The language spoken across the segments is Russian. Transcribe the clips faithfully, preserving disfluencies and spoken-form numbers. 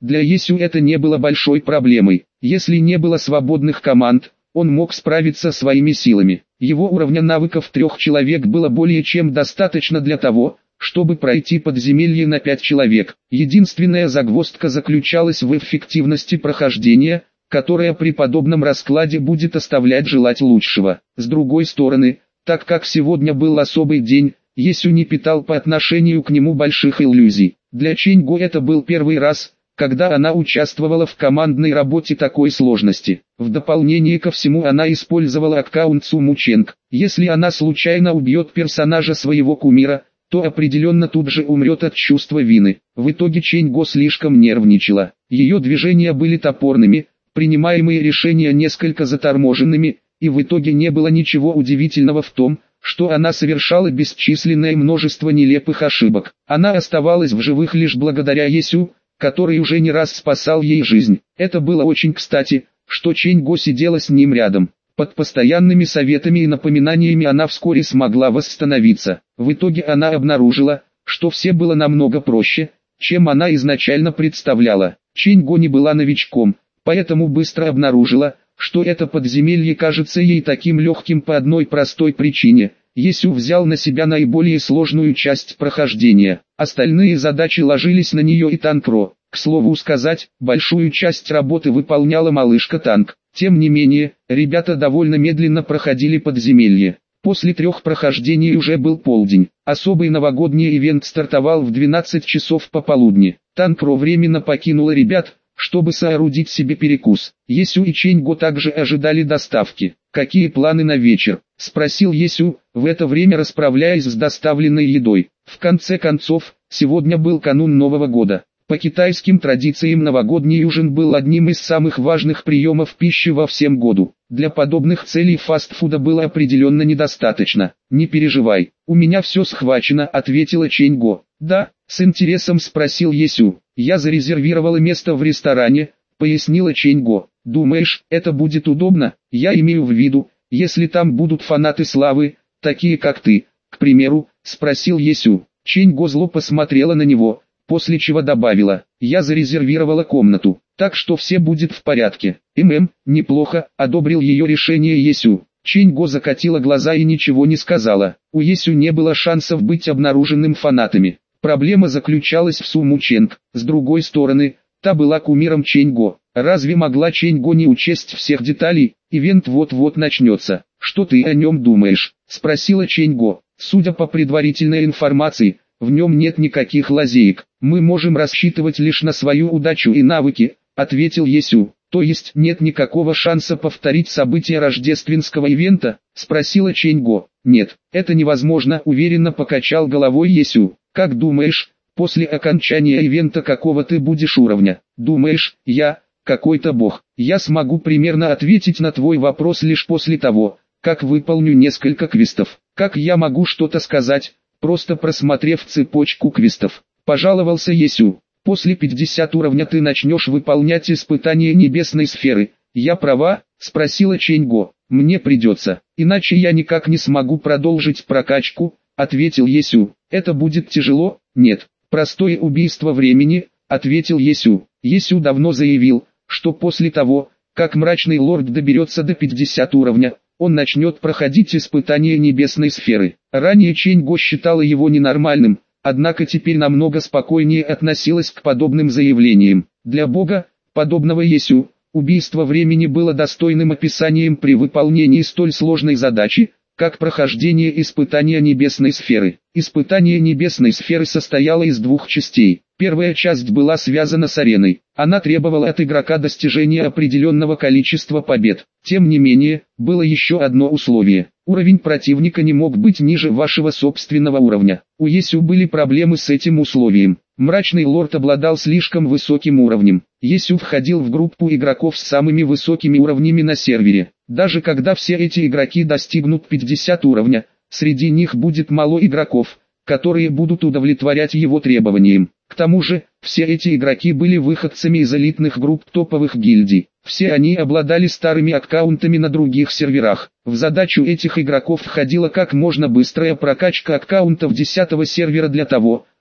Для Есю это не было большой проблемой. Если не было свободных команд, он мог справиться своими силами. Его уровня навыков трех человек было более чем достаточно для того, чтобы пройти подземелье на пять человек. Единственная загвоздка заключалась в эффективности прохождения, которая при подобном раскладе будет оставлять желать лучшего. С другой стороны, так как сегодня был особый день, Есю не питал по отношению к нему больших иллюзий. Для Чэньго это был первый раз, когда она участвовала в командной работе такой сложности. В дополнение ко всему она использовала аккаунт Суму Чэнг. Если она случайно убьет персонажа своего кумира, то определенно тут же умрет от чувства вины. В итоге Чэньго слишком нервничала. Ее движения были топорными, принимаемые решения несколько заторможенными, и в итоге не было ничего удивительного в том, что она совершала бесчисленное множество нелепых ошибок. Она оставалась в живых лишь благодаря Есю, который уже не раз спасал ей жизнь. Это было очень кстати, что Чэньго сидела с ним рядом. Под постоянными советами и напоминаниями она вскоре смогла восстановиться. В итоге она обнаружила, что все было намного проще, чем она изначально представляла. Чэньго не была новичком, поэтому быстро обнаружила, что это подземелье кажется ей таким легким по одной простой причине. Есю взял на себя наиболее сложную часть прохождения. Остальные задачи ложились на нее и Танкро. К слову сказать, большую часть работы выполняла малышка Танк. Тем не менее, ребята довольно медленно проходили подземелье. После трех прохождений уже был полдень. Особый новогодний ивент стартовал в двенадцать часов пополудни. Танкро временно покинула ребят, чтобы соорудить себе перекус. Есю и Чэньго также ожидали доставки. «Какие планы на вечер?» – спросил Есю, в это время расправляясь с доставленной едой. В конце концов, сегодня был канун Нового года. По китайским традициям новогодний ужин был одним из самых важных приемов пищи во всем году. Для подобных целей фастфуда было определенно недостаточно. «Не переживай, у меня все схвачено», – ответила Чэньго. «Да?» – с интересом спросил Есю. «Я зарезервировала место в ресторане», — пояснила Чэньго. «Думаешь, это будет удобно? Я имею в виду, если там будут фанаты славы, такие как ты, к примеру», — спросил Есю. Чэньго зло посмотрела на него, после чего добавила: «Я зарезервировала комнату, так что все будет в порядке». «Мм, неплохо», — одобрил ее решение Есю. Чэньго закатила глаза и ничего не сказала. У Есю не было шансов быть обнаруженным фанатами. Проблема заключалась в Суму Чэнг. С другой стороны, та была кумиром Чэньго. Разве могла Чэньго не учесть всех деталей? Ивент вот-вот начнется. «Что ты о нем думаешь?» – спросила Чэньго. «Судя по предварительной информации, в нем нет никаких лазеек. Мы можем рассчитывать лишь на свою удачу и навыки», – ответил Есю. «То есть нет никакого шанса повторить события рождественского ивента?» – спросила Чэньго. «Нет, это невозможно», – уверенно покачал головой Есю. «Как думаешь, после окончания ивента какого ты будешь уровня?» «Думаешь, я, какой-то бог?» «Я смогу примерно ответить на твой вопрос лишь после того, как выполню несколько квестов. Как я могу что-то сказать, просто просмотрев цепочку квестов?» – пожаловался Есю. «После пятидесятого уровня ты начнешь выполнять испытания небесной сферы. Я права?» – спросила Чэньго. «Мне придется, иначе я никак не смогу продолжить прокачку», – ответил Есю. «Это будет тяжело?» «Нет, простое убийство времени», — ответил Есю. Есю давно заявил, что после того, как Мрачный Лорд доберется до пятидесятого уровня, он начнет проходить испытания небесной сферы. Ранее Чэньго считала его ненормальным, однако теперь намного спокойнее относилась к подобным заявлениям. Для бога, подобного Есю, убийство времени было достойным описанием при выполнении столь сложной задачи, как прохождение испытания небесной сферы. Испытание небесной сферы состояло из двух частей. Первая часть была связана с ареной. Она требовала от игрока достижения определенного количества побед. Тем не менее, было еще одно условие. Уровень противника не мог быть ниже вашего собственного уровня. У Есю были проблемы с этим условием. Мрачный Лорд обладал слишком высоким уровнем. Есю входил в группу игроков с самыми высокими уровнями на сервере. Даже когда все эти игроки достигнут пятидесятого уровня, среди них будет мало игроков, которые будут удовлетворять его требованиям. К тому же, все эти игроки были выходцами из элитных групп топовых гильдий. Все они обладали старыми аккаунтами на других серверах. В задачу этих игроков входила как можно быстрая прокачка аккаунтов десятого сервера для того,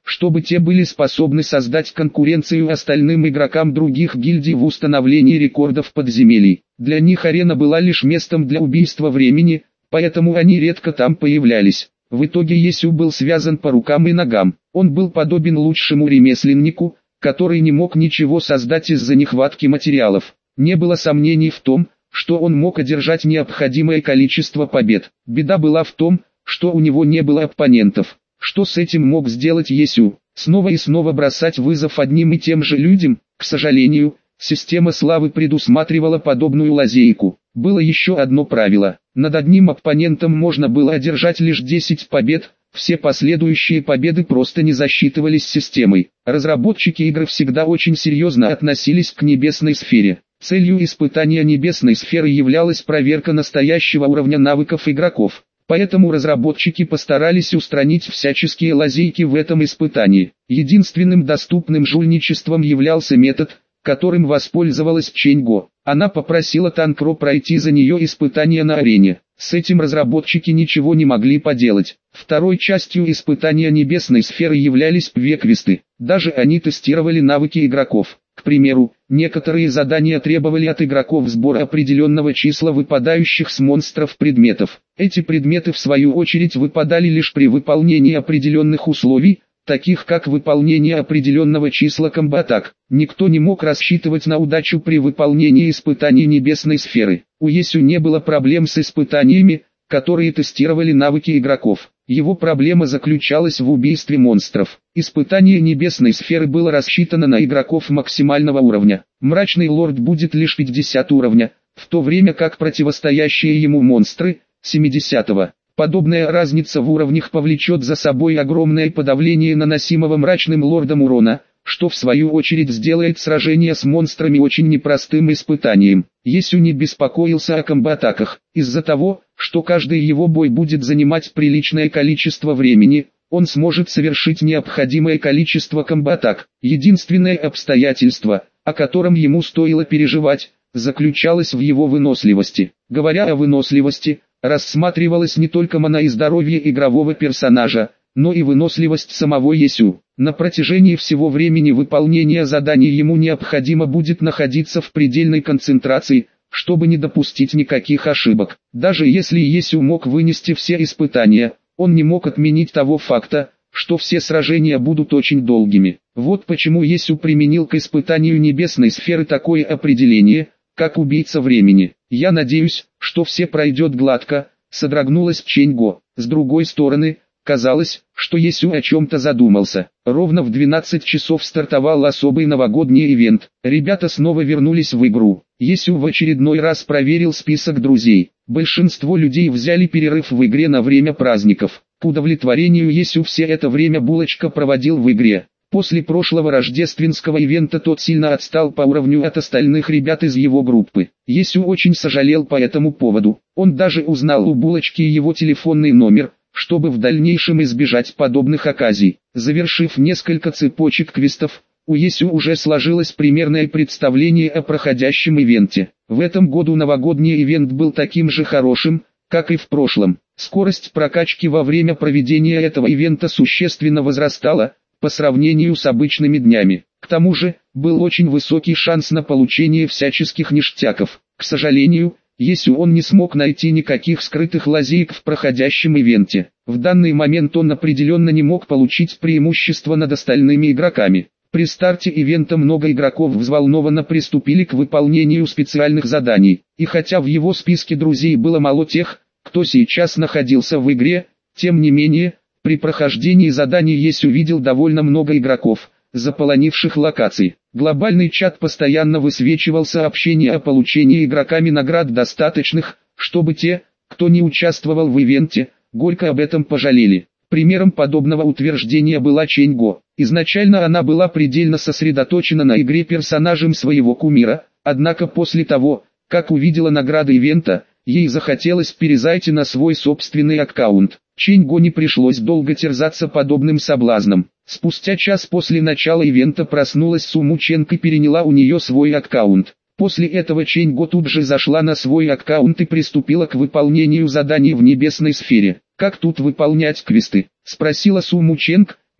чтобы те были способны создать конкуренцию остальным игрокам других гильдий в установлении рекордов подземелий. Для них арена была лишь местом для убийства времени, поэтому они редко там появлялись. В итоге Есю был связан по рукам и ногам. Он был подобен лучшему ремесленнику, который не мог ничего создать из-за нехватки материалов. Не было сомнений в том, что он мог одержать необходимое количество побед. Беда была в том, что у него не было оппонентов. Что с этим мог сделать Есю? Снова и снова бросать вызов одним и тем же людям? К сожалению, система славы предусматривала подобную лазейку. Было еще одно правило. Над одним оппонентом можно было одержать лишь десять побед, все последующие победы просто не засчитывались системой. Разработчики игры всегда очень серьезно относились к небесной сфере. Целью испытания небесной сферы являлась проверка настоящего уровня навыков игроков. Поэтому разработчики постарались устранить всяческие лазейки в этом испытании. Единственным доступным жульничеством являлся метод, которым воспользовалась Ченьго. Она попросила Танкро пройти за нее испытание на арене. С этим разработчики ничего не могли поделать. Второй частью испытания небесной сферы являлись пве-квесты. Даже они тестировали навыки игроков. К примеру, некоторые задания требовали от игроков сбора определенного числа выпадающих с монстров предметов. Эти предметы в свою очередь выпадали лишь при выполнении определенных условий, таких как выполнение определенного числа комбо-атак. Никто не мог рассчитывать на удачу при выполнении испытаний небесной сферы. У Есю не было проблем с испытаниями, которые тестировали навыки игроков. Его проблема заключалась в убийстве монстров. Испытание небесной сферы было рассчитано на игроков максимального уровня. Мрачный лорд будет лишь пятьдесят уровня, в то время как противостоящие ему монстры – семидесятого. Подобная разница в уровнях повлечет за собой огромное подавление наносимого мрачным лордом урона, что в свою очередь сделает сражение с монстрами очень непростым испытанием. Есю не беспокоился о комбо-атаках. Из-за того, что каждый его бой будет занимать приличное количество времени, он сможет совершить необходимое количество комбо-атак. Единственное обстоятельство, о котором ему стоило переживать, заключалось в его выносливости. Говоря о выносливости, рассматривалась не только мана и здоровье игрового персонажа, но и выносливость самого Есю. На протяжении всего времени выполнения заданий ему необходимо будет находиться в предельной концентрации, чтобы не допустить никаких ошибок. Даже если Есю мог вынести все испытания, он не мог отменить того факта, что все сражения будут очень долгими. Вот почему Есю применил к испытанию небесной сферы такое определение, как убийца времени. «Я надеюсь, что все пройдет гладко», — содрогнулась Ченьго. С другой стороны, казалось, что Есю о чем-то задумался. Ровно в двенадцать часов стартовал особый новогодний ивент. Ребята снова вернулись в игру. Есю в очередной раз проверил список друзей. Большинство людей взяли перерыв в игре на время праздников. К удовлетворению Есю все это время Булочка проводил в игре. После прошлого рождественского ивента тот сильно отстал по уровню от остальных ребят из его группы. Есю очень сожалел по этому поводу. Он даже узнал у Булочки его телефонный номер, чтобы в дальнейшем избежать подобных оказий. Завершив несколько цепочек квестов, у Есю уже сложилось примерное представление о проходящем ивенте. В этом году новогодний ивент был таким же хорошим, как и в прошлом. Скорость прокачки во время проведения этого ивента существенно возрастала, по сравнению с обычными днями. К тому же, был очень высокий шанс на получение всяческих ништяков. К сожалению, Есю он не смог найти никаких скрытых лазеек в проходящем ивенте. В данный момент он определенно не мог получить преимущество над остальными игроками. При старте ивента много игроков взволнованно приступили к выполнению специальных заданий. И хотя в его списке друзей было мало тех, кто сейчас находился в игре, тем не менее, при прохождении заданий Есю увидел довольно много игроков, заполонивших локации. Глобальный чат постоянно высвечивал сообщения о получении игроками наград достаточных, чтобы те, кто не участвовал в ивенте, горько об этом пожалели. Примером подобного утверждения была Ченьго. Изначально она была предельно сосредоточена на игре персонажем своего кумира, однако после того, как увидела награды ивента, ей захотелось перезайти на свой собственный аккаунт. Ченьго не пришлось долго терзаться подобным соблазном. Спустя час после начала ивента проснулась Суму Ченг и переняла у нее свой аккаунт. После этого Ченьго тут же зашла на свой аккаунт и приступила к выполнению заданий в небесной сфере. «Как тут выполнять квесты?» — спросила Суму Ченг,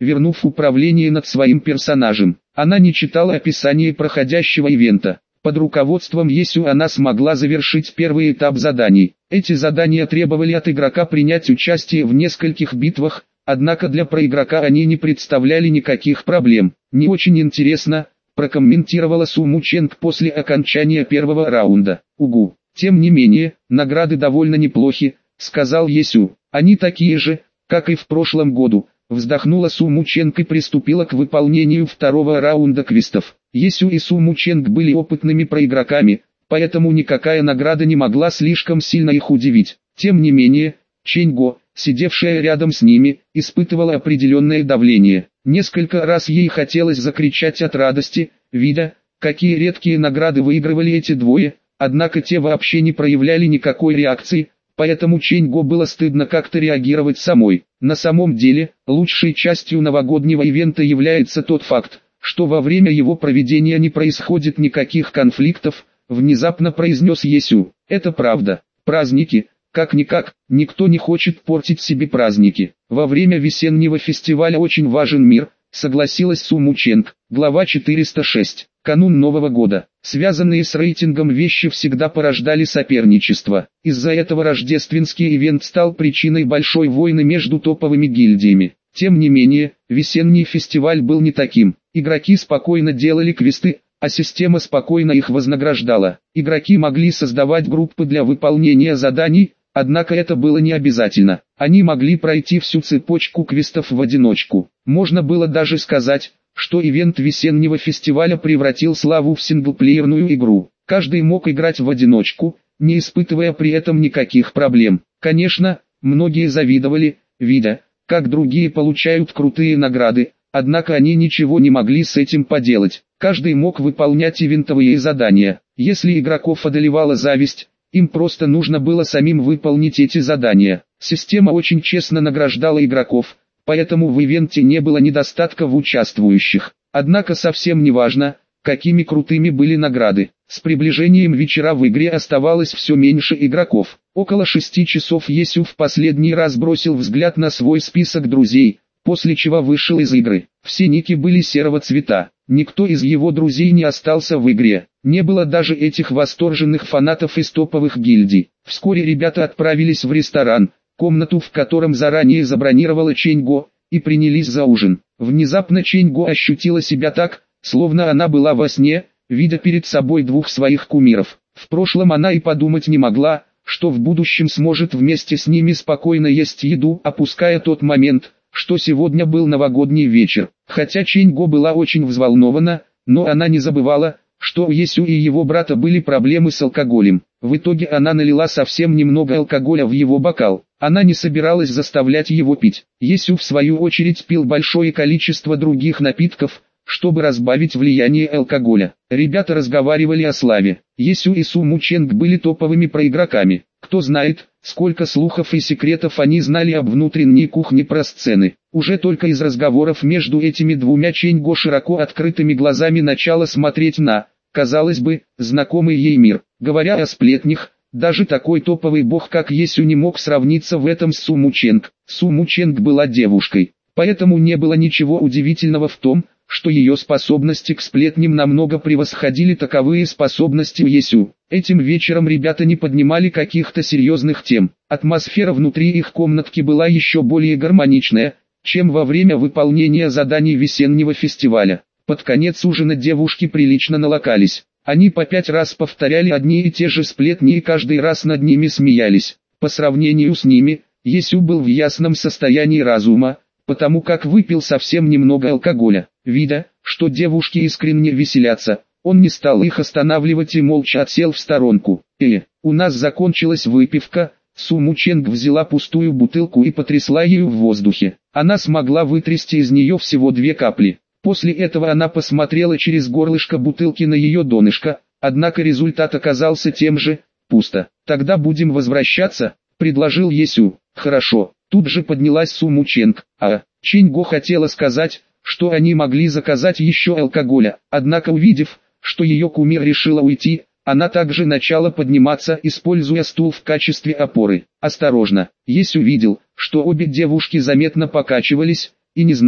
вернув управление над своим персонажем. Она не читала описание проходящего ивента. Под руководством Есю она смогла завершить первый этап заданий. Эти задания требовали от игрока принять участие в нескольких битвах, однако для проигрока они не представляли никаких проблем. «Не очень интересно», – прокомментировала Су Мученг после окончания первого раунда. «Угу. Тем не менее, награды довольно неплохи», – сказал Есю. «Они такие же, как и в прошлом году». Вздохнула Су Мученг и приступила к выполнению второго раунда квестов. Есю и Су Мученг были опытными проигроками, поэтому никакая награда не могла слишком сильно их удивить. Тем не менее, Чэньго, сидевшая рядом с ними, испытывала определенное давление. Несколько раз ей хотелось закричать от радости, видя, какие редкие награды выигрывали эти двое, однако те вообще не проявляли никакой реакции, поэтому Чэньго было стыдно как-то реагировать самой. На самом деле, лучшей частью новогоднего ивента является тот факт, что во время его проведения не происходит никаких конфликтов, внезапно произнес Есю. Это правда. Праздники, как-никак, никто не хочет портить себе праздники. Во время весеннего фестиваля очень важен мир, согласилась Су Мученг. Глава четыреста шесть. Канун Нового года. Связанные с рейтингом вещи всегда порождали соперничество. Из-за этого рождественский ивент стал причиной большой войны между топовыми гильдиями. Тем не менее, весенний фестиваль был не таким. Игроки спокойно делали квесты, а система спокойно их вознаграждала. Игроки могли создавать группы для выполнения заданий, однако это было не обязательно. Они могли пройти всю цепочку квестов в одиночку. Можно было даже сказать, что ивент весеннего фестиваля превратил славу в синглплеерную игру. Каждый мог играть в одиночку, не испытывая при этом никаких проблем. Конечно, многие завидовали, видя, как другие получают крутые награды, однако они ничего не могли с этим поделать. Каждый мог выполнять ивентовые задания. Если игроков одолевала зависть, им просто нужно было самим выполнить эти задания. Система очень честно награждала игроков, поэтому в ивенте не было недостатка в участвующих. Однако совсем не важно, какими крутыми были награды. С приближением вечера в игре оставалось все меньше игроков. Около шести часов Есю в последний раз бросил взгляд на свой список друзей, после чего вышел из игры. Все ники были серого цвета. Никто из его друзей не остался в игре. Не было даже этих восторженных фанатов из топовых гильдий. Вскоре ребята отправились в ресторан, комнату в котором заранее забронировала Чэньго, и принялись за ужин. Внезапно Чэньго ощутила себя так, словно она была во сне, видя перед собой двух своих кумиров. В прошлом она и подумать не могла, что в будущем сможет вместе с ними спокойно есть еду, опуская тот момент, что сегодня был новогодний вечер. Хотя Чэньго была очень взволнована, но она не забывала, что у Есю и его брата были проблемы с алкоголем. В итоге она налила совсем немного алкоголя в его бокал. Она не собиралась заставлять его пить. Есю в свою очередь пил большое количество других напитков, чтобы разбавить влияние алкоголя. Ребята разговаривали о славе. Есю и Су Мученг были топовыми проигроками. Кто знает, сколько слухов и секретов они знали об внутренней кухне про сцены. Уже только из разговоров между этими двумя Чэньго широко открытыми глазами начала смотреть на, казалось бы, знакомый ей мир. Говоря о сплетнях, даже такой топовый бог как Есю не мог сравниться в этом с Су Мученг. Су Мученг была девушкой, поэтому не было ничего удивительного в том, что ее способности к сплетням намного превосходили таковые способности у Есю. Этим вечером ребята не поднимали каких-то серьезных тем. Атмосфера внутри их комнатки была еще более гармоничная, чем во время выполнения заданий весеннего фестиваля. Под конец ужина девушки прилично налокались. Они по пять раз повторяли одни и те же сплетни и каждый раз над ними смеялись. По сравнению с ними, Есю был в ясном состоянии разума, потому как выпил совсем немного алкоголя. Видя, что девушки искренне веселятся, он не стал их останавливать и молча отсел в сторонку. «Э, у нас закончилась выпивка». Су Мученг взяла пустую бутылку и потрясла ею в воздухе. Она смогла вытрясти из нее всего две капли. После этого она посмотрела через горлышко бутылки на ее донышко, однако результат оказался тем же – пусто. «Тогда будем возвращаться», – предложил Есю. «Хорошо». Тут же поднялась Су Мученг, а Чэньго хотела сказать, что они могли заказать еще алкоголя, однако увидев, что ее кумир решила уйти, она также начала подниматься, используя стул в качестве опоры. Осторожно, Есю видел, что обе девушки заметно покачивались, и не знал,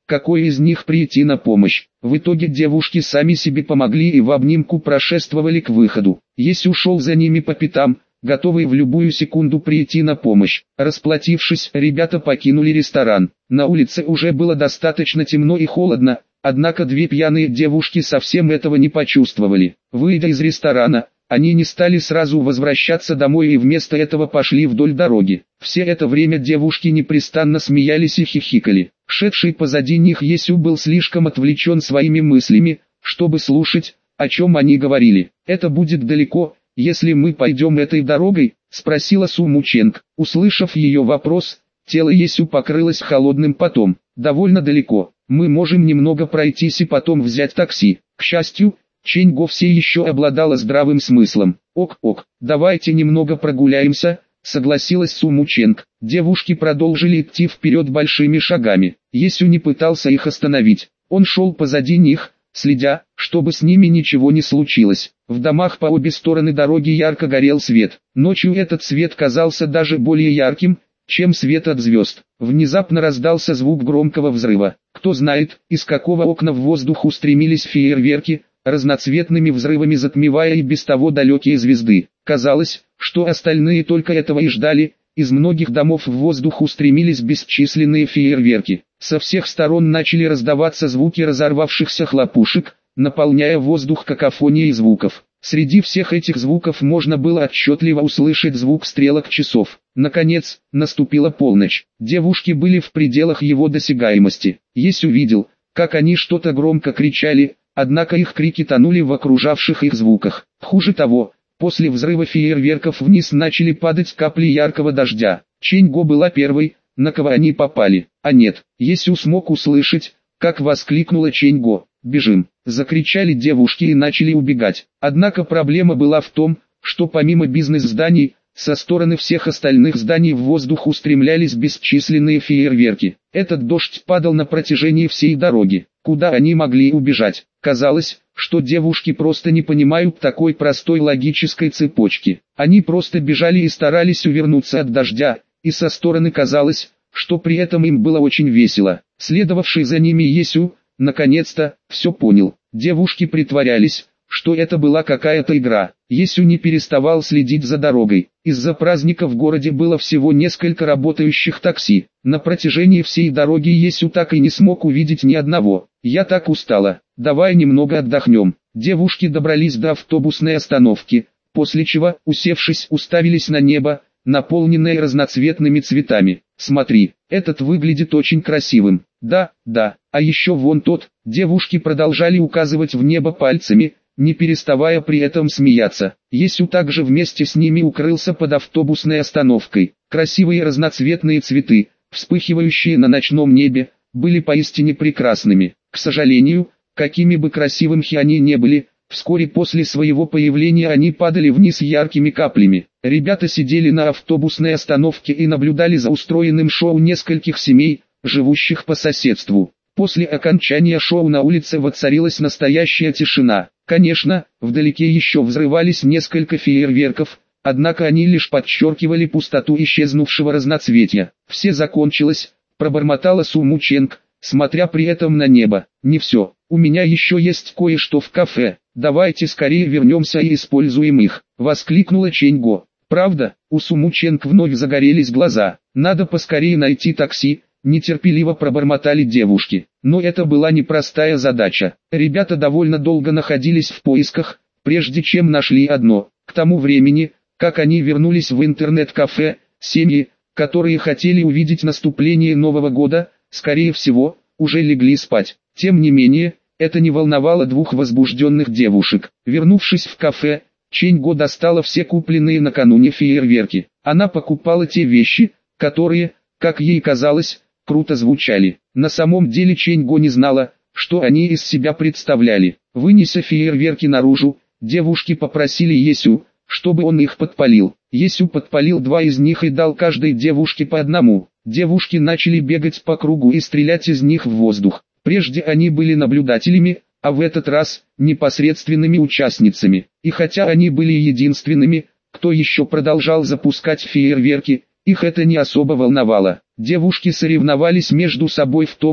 какой из них прийти на помощь. В итоге девушки сами себе помогли и в обнимку прошествовали к выходу. Есю ушел за ними по пятам, готовый в любую секунду прийти на помощь. Расплатившись, ребята покинули ресторан. На улице уже было достаточно темно и холодно, однако две пьяные девушки совсем этого не почувствовали. Выйдя из ресторана, они не стали сразу возвращаться домой и вместо этого пошли вдоль дороги. Все это время девушки непрестанно смеялись и хихикали. Шедший позади них Есю был слишком отвлечен своими мыслями, чтобы слушать, о чем они говорили. «Это будет далеко, если мы пойдем этой дорогой?» — спросила Су Мученг. Услышав ее вопрос, тело Есю покрылось холодным потом. «Довольно далеко. Мы можем немного пройтись и потом взять такси». К счастью, Чэнь Го все еще обладала здравым смыслом. «Ок-ок, давайте немного прогуляемся», — согласилась Су Мученг. Девушки продолжили идти вперед большими шагами. Есю не пытался их остановить. Он шел позади них, следя, чтобы с ними ничего не случилось. В домах по обе стороны дороги ярко горел свет. Ночью этот свет казался даже более ярким, чем свет от звезд. Внезапно раздался звук громкого взрыва. Кто знает, из какого окна в воздух устремились фейерверки, разноцветными взрывами затмевая и без того далекие звезды. Казалось, что остальные только этого и ждали. Из многих домов в воздух устремились бесчисленные фейерверки. Со всех сторон начали раздаваться звуки разорвавшихся хлопушек, наполняя воздух какофонией звуков. Среди всех этих звуков можно было отчетливо услышать звук стрелок часов. Наконец, наступила полночь. Девушки были в пределах его досягаемости. Есю увидел, как они что-то громко кричали, однако их крики тонули в окружавших их звуках. Хуже того, после взрыва фейерверков вниз начали падать капли яркого дождя. Чэнь Го была первой, на кого они попали. А нет, Есю смог услышать, как воскликнула Чэнь Го. «Бежим!» — закричали девушки и начали убегать. Однако проблема была в том, что помимо бизнес-зданий, со стороны всех остальных зданий в воздух устремлялись бесчисленные фейерверки. Этот дождь падал на протяжении всей дороги. Куда они могли убежать? Казалось, что девушки просто не понимают такой простой логической цепочки. Они просто бежали и старались увернуться от дождя, и со стороны казалось, что при этом им было очень весело. Следовавший за ними Есю, наконец-то, все понял. Девушки притворялись, что это была какая-то игра. Есю не переставал следить за дорогой. Из-за праздника в городе было всего несколько работающих такси. На протяжении всей дороги Есю так и не смог увидеть ни одного. «Я так устала, давай немного отдохнем». Девушки добрались до автобусной остановки, после чего, усевшись, уставились на небо, наполненное разноцветными цветами. «Смотри, этот выглядит очень красивым». «Да, да, а еще вон тот». Девушки продолжали указывать в небо пальцами, не переставая при этом смеяться. Есю также вместе с ними укрылся под автобусной остановкой. Красивые разноцветные цветы, вспыхивающие на ночном небе, были поистине прекрасными. К сожалению, какими бы красивыми они не были, вскоре после своего появления они падали вниз яркими каплями. Ребята сидели на автобусной остановке и наблюдали за устроенным шоу нескольких семей, живущих по соседству. После окончания шоу на улице воцарилась настоящая тишина. Конечно, вдалеке еще взрывались несколько фейерверков, однако они лишь подчеркивали пустоту исчезнувшего разноцветия. «Все закончилось», — пробормотала Су Мученг, смотря при этом на небо. «Не все, у меня еще есть кое-что в кафе, давайте скорее вернемся и используем их», — воскликнула Чэнь Го. «Правда?» — у Су Мученг вновь загорелись глаза. «Надо поскорее найти такси», — нетерпеливо пробормотали девушки. Но это была непростая задача. Ребята довольно долго находились в поисках, прежде чем нашли одно. К тому времени, как они вернулись в интернет-кафе, семьи, которые хотели увидеть наступление Нового года, скорее всего, уже легли спать. Тем не менее, это не волновало двух возбужденных девушек. Вернувшись в кафе, Чэнь Го достала все купленные накануне фейерверки. Она покупала те вещи, которые, как ей казалось, круто звучали. На самом деле Чэнь Го не знала, что они из себя представляли. Вынеся фейерверки наружу, девушки попросили Есю, чтобы он их подпалил. Есю подпалил два из них и дал каждой девушке по одному. Девушки начали бегать по кругу и стрелять из них в воздух. Прежде они были наблюдателями, а в этот раз непосредственными участницами. И хотя они были единственными, кто еще продолжал запускать фейерверки, их это не особо волновало. Девушки соревновались между собой в том,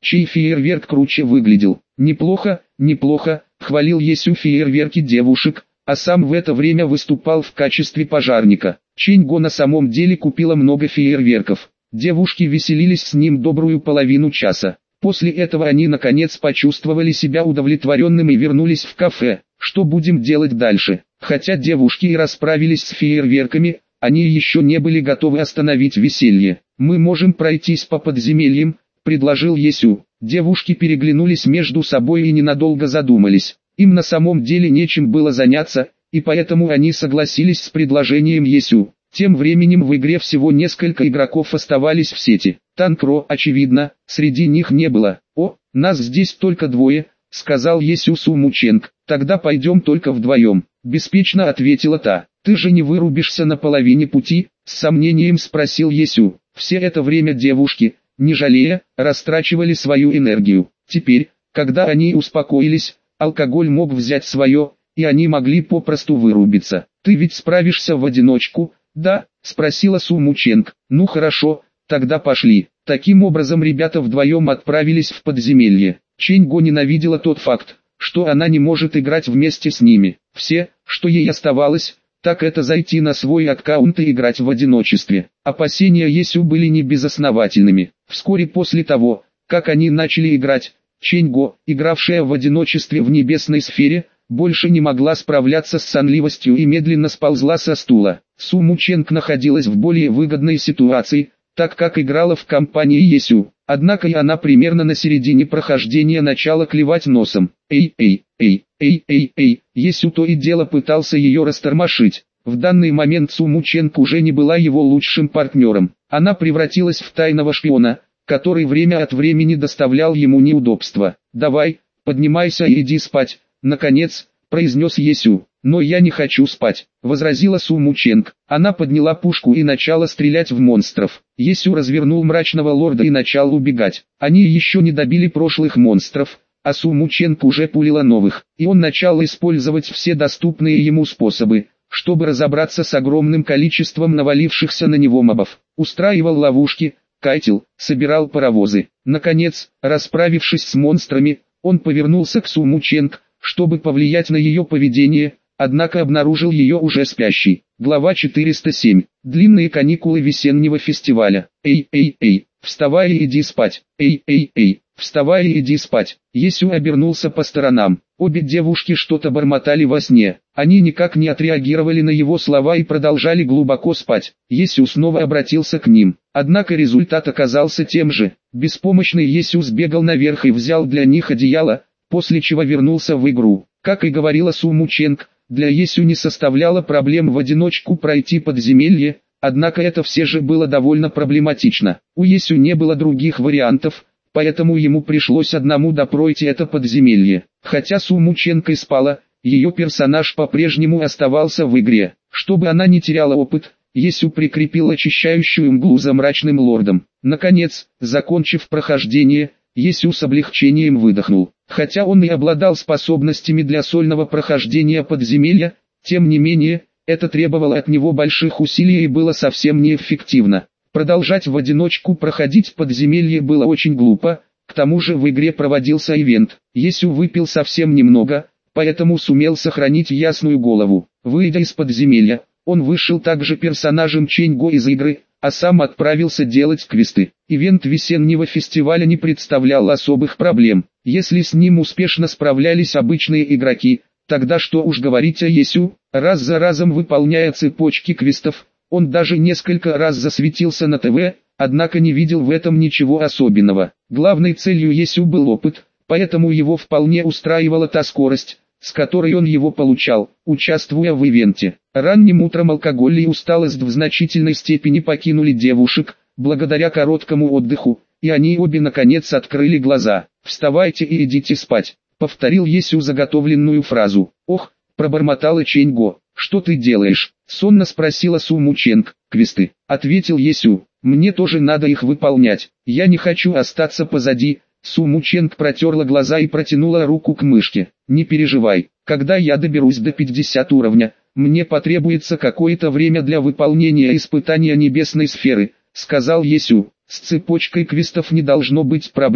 чей фейерверк круче выглядел. Неплохо, неплохо, хвалил Есю фейерверки девушек, а сам в это время выступал в качестве пожарника. Чэнь-го на самом деле купила много фейерверков. Девушки веселились с ним добрую половину часа. После этого они наконец почувствовали себя удовлетворенным и вернулись в кафе. Что будем делать дальше? Хотя девушки и расправились с фейерверками, они еще не были готовы остановить веселье. «Мы можем пройтись по подземельям», — предложил Есю. Девушки переглянулись между собой и ненадолго задумались. Им на самом деле нечем было заняться, и поэтому они согласились с предложением Есю. Тем временем в игре всего несколько игроков оставались в сети. Танкро, очевидно, среди них не было. «О, нас здесь только двое», — сказал Есю Сумученко. «Тогда пойдем только вдвоем», — беспечно ответила та. «Ты же не вырубишься на половине пути?» — с сомнением спросил Есю. Все это время девушки, не жалея, растрачивали свою энергию. Теперь, когда они успокоились, алкоголь мог взять свое, и они могли попросту вырубиться. «Ты ведь справишься в одиночку?» «Да», — спросила Сумученко. «Ну хорошо, тогда пошли». Таким образом ребята вдвоем отправились в подземелье. Чэнь-го ненавидела тот факт, что она не может играть вместе с ними. Все, что ей оставалось, так это зайти на свой аккаунт и играть в одиночестве. Опасения Есю были не безосновательными. Вскоре после того, как они начали играть, Чэнь-го, игравшая в одиночестве в небесной сфере, больше не могла справляться с сонливостью и медленно сползла со стула. Сумученко находилась в более выгодной ситуации, так как играла в компании Есю. Однако и она примерно на середине прохождения начала клевать носом. «Эй, эй, эй, эй, эй, эй», Есю то и дело пытался ее растормошить. В данный момент Сумученко уже не была его лучшим партнером. Она превратилась в тайного шпиона, который время от времени доставлял ему неудобства. «Давай, поднимайся и иди спать», — наконец, произнес Есю. «Но я не хочу спать», — возразила Сумученко. Она подняла пушку и начала стрелять в монстров. Есю развернул мрачного лорда и начал убегать. Они еще не добили прошлых монстров, а Сумученко уже пулила новых. И он начал использовать все доступные ему способы, чтобы разобраться с огромным количеством навалившихся на него мобов. Устраивал ловушки, кайтил, собирал паровозы. Наконец, расправившись с монстрами, он повернулся к Сумученко, чтобы повлиять на ее поведение, однако обнаружил ее уже спящей. Глава четыреста семь. Длинные каникулы весеннего фестиваля. «Эй, эй, эй, вставай и иди спать! Эй, эй, эй, вставай и иди спать!» Есю обернулся по сторонам. Обе девушки что-то бормотали во сне. Они никак не отреагировали на его слова и продолжали глубоко спать. Есю снова обратился к ним. Однако результат оказался тем же. Беспомощный Есю сбегал наверх и взял для них одеяло, после чего вернулся в игру. Как и говорила Сумученко, для Есю не составляло проблем в одиночку пройти подземелье, однако это все же было довольно проблематично. У Есю не было других вариантов, поэтому ему пришлось одному допройти это подземелье. Хотя Сумученко и спала, ее персонаж по-прежнему оставался в игре. Чтобы она не теряла опыт, Есю прикрепил очищающую мглу за мрачным лордом. Наконец, закончив прохождение, Есю с облегчением выдохнул. Хотя он и обладал способностями для сольного прохождения подземелья, тем не менее, это требовало от него больших усилий и было совсем неэффективно. Продолжать в одиночку проходить подземелье было очень глупо, к тому же в игре проводился ивент. Есю выпил совсем немного, поэтому сумел сохранить ясную голову. Выйдя из подземелья, он вышел также персонажем Чэнь-го из игры, а сам отправился делать квесты. Ивент весеннего фестиваля не представлял особых проблем. Если с ним успешно справлялись обычные игроки, тогда что уж говорить о Есю, раз за разом выполняя цепочки квестов, он даже несколько раз засветился на ТВ, однако не видел в этом ничего особенного. Главной целью Есю был опыт, поэтому его вполне устраивала та скорость, с которой он его получал, участвуя в ивенте. Ранним утром алкоголь и усталость в значительной степени покинули девушек, благодаря короткому отдыху, и они обе наконец открыли глаза. «Вставайте и идите спать», — повторил Есю заготовленную фразу. «Ох», — пробормотала Чэнь-го. «Что ты делаешь?» — сонно спросила Сумученко. «Квесты», — ответил Есю. «Мне тоже надо их выполнять. Я не хочу остаться позади». Сумученко протерла глаза и протянула руку к мышке. «Не переживай, когда я доберусь до пятидесятого уровня, мне потребуется какое-то время для выполнения испытания небесной сферы», — сказал Есю. «С цепочкой квестов не должно быть проблем»,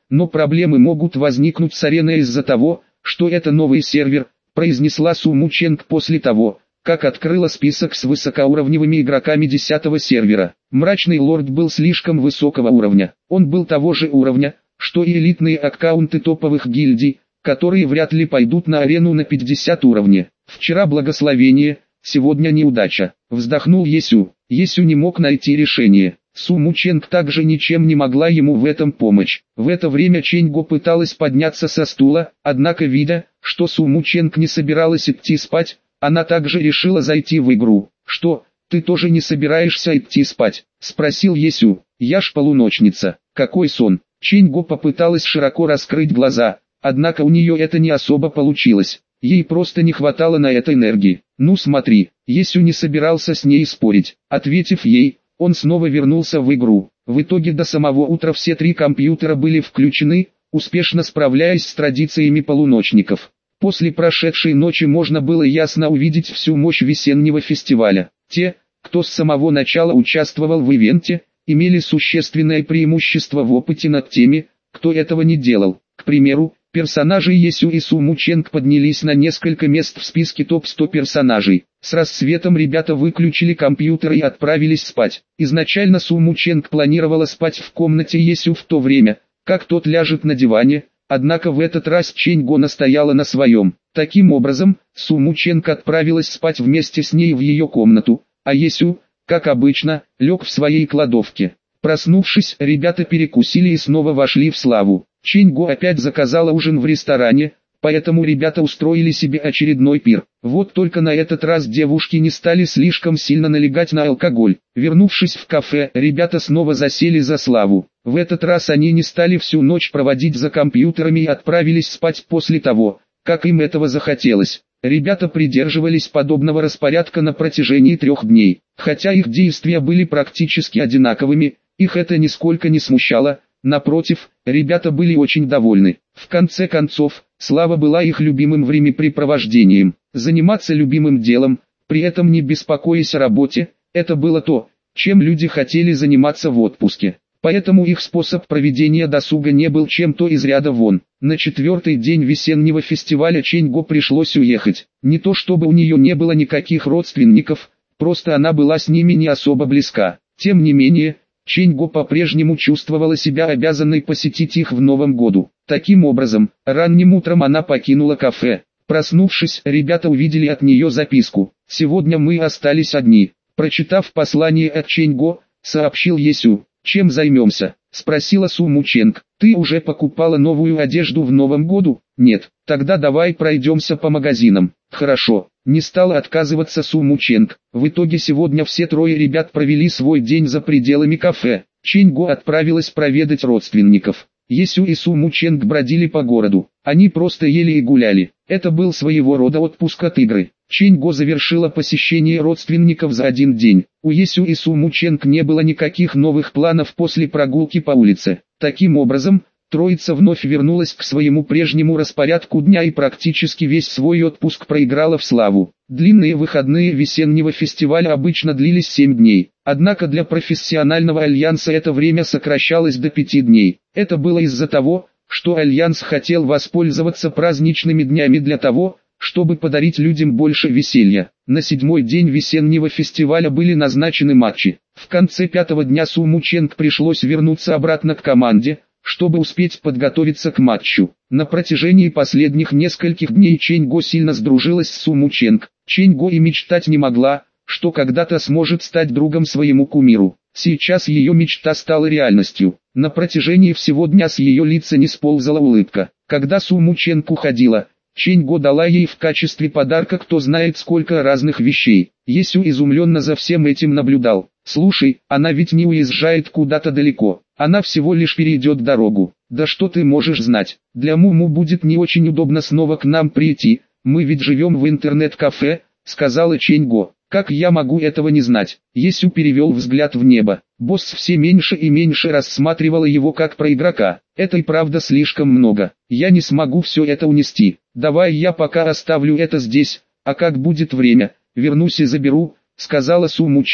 но проблемы могут возникнуть с ареной из-за того, что это новый сервер, произнесла Су Му Ченг после того, как открыла список с высокоуровневыми игроками десятого сервера. Мрачный лорд был слишком высокого уровня. Он был того же уровня, что и элитные аккаунты топовых гильдий, которые вряд ли пойдут на арену на пятьдесят уровне. Вчера благословение, сегодня неудача. Вздохнул Есю. Есю не мог найти решение. Су Му Ченг также ничем не могла ему в этом помочь. В это время Ченьго пыталась подняться со стула, однако видя, что Су Му Ченг не собиралась идти спать, она также решила зайти в игру. «Что, ты тоже не собираешься идти спать?» – спросил Есю. «Я ж полуночница. Какой сон?» Ченьго попыталась широко раскрыть глаза, однако у нее это не особо получилось. Ей просто не хватало на это энергии. «Ну смотри», Есю не собирался с ней спорить. Ответив ей, он снова вернулся в игру. В итоге до самого утра все три компьютера были включены, успешно справляясь с традициями полуночников. После прошедшей ночи можно было ясно увидеть всю мощь весеннего фестиваля. Те, кто с самого начала участвовал в ивенте, имели существенное преимущество в опыте над теми, кто этого не делал. К примеру, персонажи Есю и Су Му Ченг поднялись на несколько мест в списке топ сто персонажей. С рассветом ребята выключили компьютер и отправились спать. Изначально Су Му Ченг планировала спать в комнате Есю в то время, как тот ляжет на диване, однако в этот раз Ченьго настояла на своем. Таким образом, Су Му Ченг отправилась спать вместе с ней в ее комнату, а Есю, как обычно, лег в своей кладовке. Проснувшись, ребята перекусили и снова вошли в славу. Ченьго опять заказала ужин в ресторане, поэтому ребята устроили себе очередной пир. Вот только на этот раз девушки не стали слишком сильно налегать на алкоголь. Вернувшись в кафе, ребята снова засели за славу. В этот раз они не стали всю ночь проводить за компьютерами и отправились спать после того, как им этого захотелось. Ребята придерживались подобного распорядка на протяжении трех дней. Хотя их действия были практически одинаковыми, их это нисколько не смущало. Напротив, ребята были очень довольны. В конце концов, слава была их любимым времяпрепровождением. Заниматься любимым делом, при этом не беспокоясь о работе, это было то, чем люди хотели заниматься в отпуске. Поэтому их способ проведения досуга не был чем-то из ряда вон. На четвертый день весеннего фестиваля Ченьго пришлось уехать. Не то чтобы у нее не было никаких родственников, просто она была с ними не особо близка. Тем не менее, Ченьго по-прежнему чувствовала себя обязанной посетить их в Новом году. Таким образом, ранним утром она покинула кафе. Проснувшись, ребята увидели от нее записку. «Сегодня мы остались одни». Прочитав послание от Ченьго, сообщил Есю. «Чем займемся?» – спросила Су Му Ченг. «Ты уже покупала новую одежду в Новом году?» «Нет». «Тогда давай пройдемся по магазинам». «Хорошо». Не стала отказываться Су Му Ченг. В итоге сегодня все трое ребят провели свой день за пределами кафе. Ченьго отправилась проведать родственников. Есю и Су Му Ченг бродили по городу. Они просто ели и гуляли. Это был своего рода отпуск от игры. Ченьго завершила посещение родственников за один день. У Есю и Су Му Ченг не было никаких новых планов после прогулки по улице. Таким образом, троица вновь вернулась к своему прежнему распорядку дня и практически весь свой отпуск проиграла в славу. Длинные выходные весеннего фестиваля обычно длились семь дней. Однако для профессионального альянса это время сокращалось до пяти дней. Это было из-за того, что альянс хотел воспользоваться праздничными днями для того, чтобы подарить людям больше веселья. На седьмой день весеннего фестиваля были назначены матчи. В конце пятого дня Су Му Ченг пришлось вернуться обратно к команде, чтобы успеть подготовиться к матчу. На протяжении последних нескольких дней Ченьго сильно сдружилась с Су Му Ченг. Ченьго и мечтать не могла, что когда-то сможет стать другом своему кумиру. Сейчас ее мечта стала реальностью. На протяжении всего дня с ее лица не сползала улыбка. Когда Су Му Ченг уходила, Ченьго дала ей в качестве подарка кто знает сколько разных вещей. Есю изумленно за всем этим наблюдал. «Слушай, она ведь не уезжает куда-то далеко, она всего лишь перейдет дорогу. Да что ты можешь знать, для Муму будет не очень удобно снова к нам прийти, мы ведь живем в интернет-кафе», — сказала Ченьго. «Как я могу этого не знать?» Есю перевел взгляд в небо. Босс все меньше и меньше рассматривала его как про игрока. «Это и правда слишком много. Я не смогу все это унести. Давай я пока оставлю это здесь, а как будет время, вернусь и заберу», — сказала Су Му Ченг.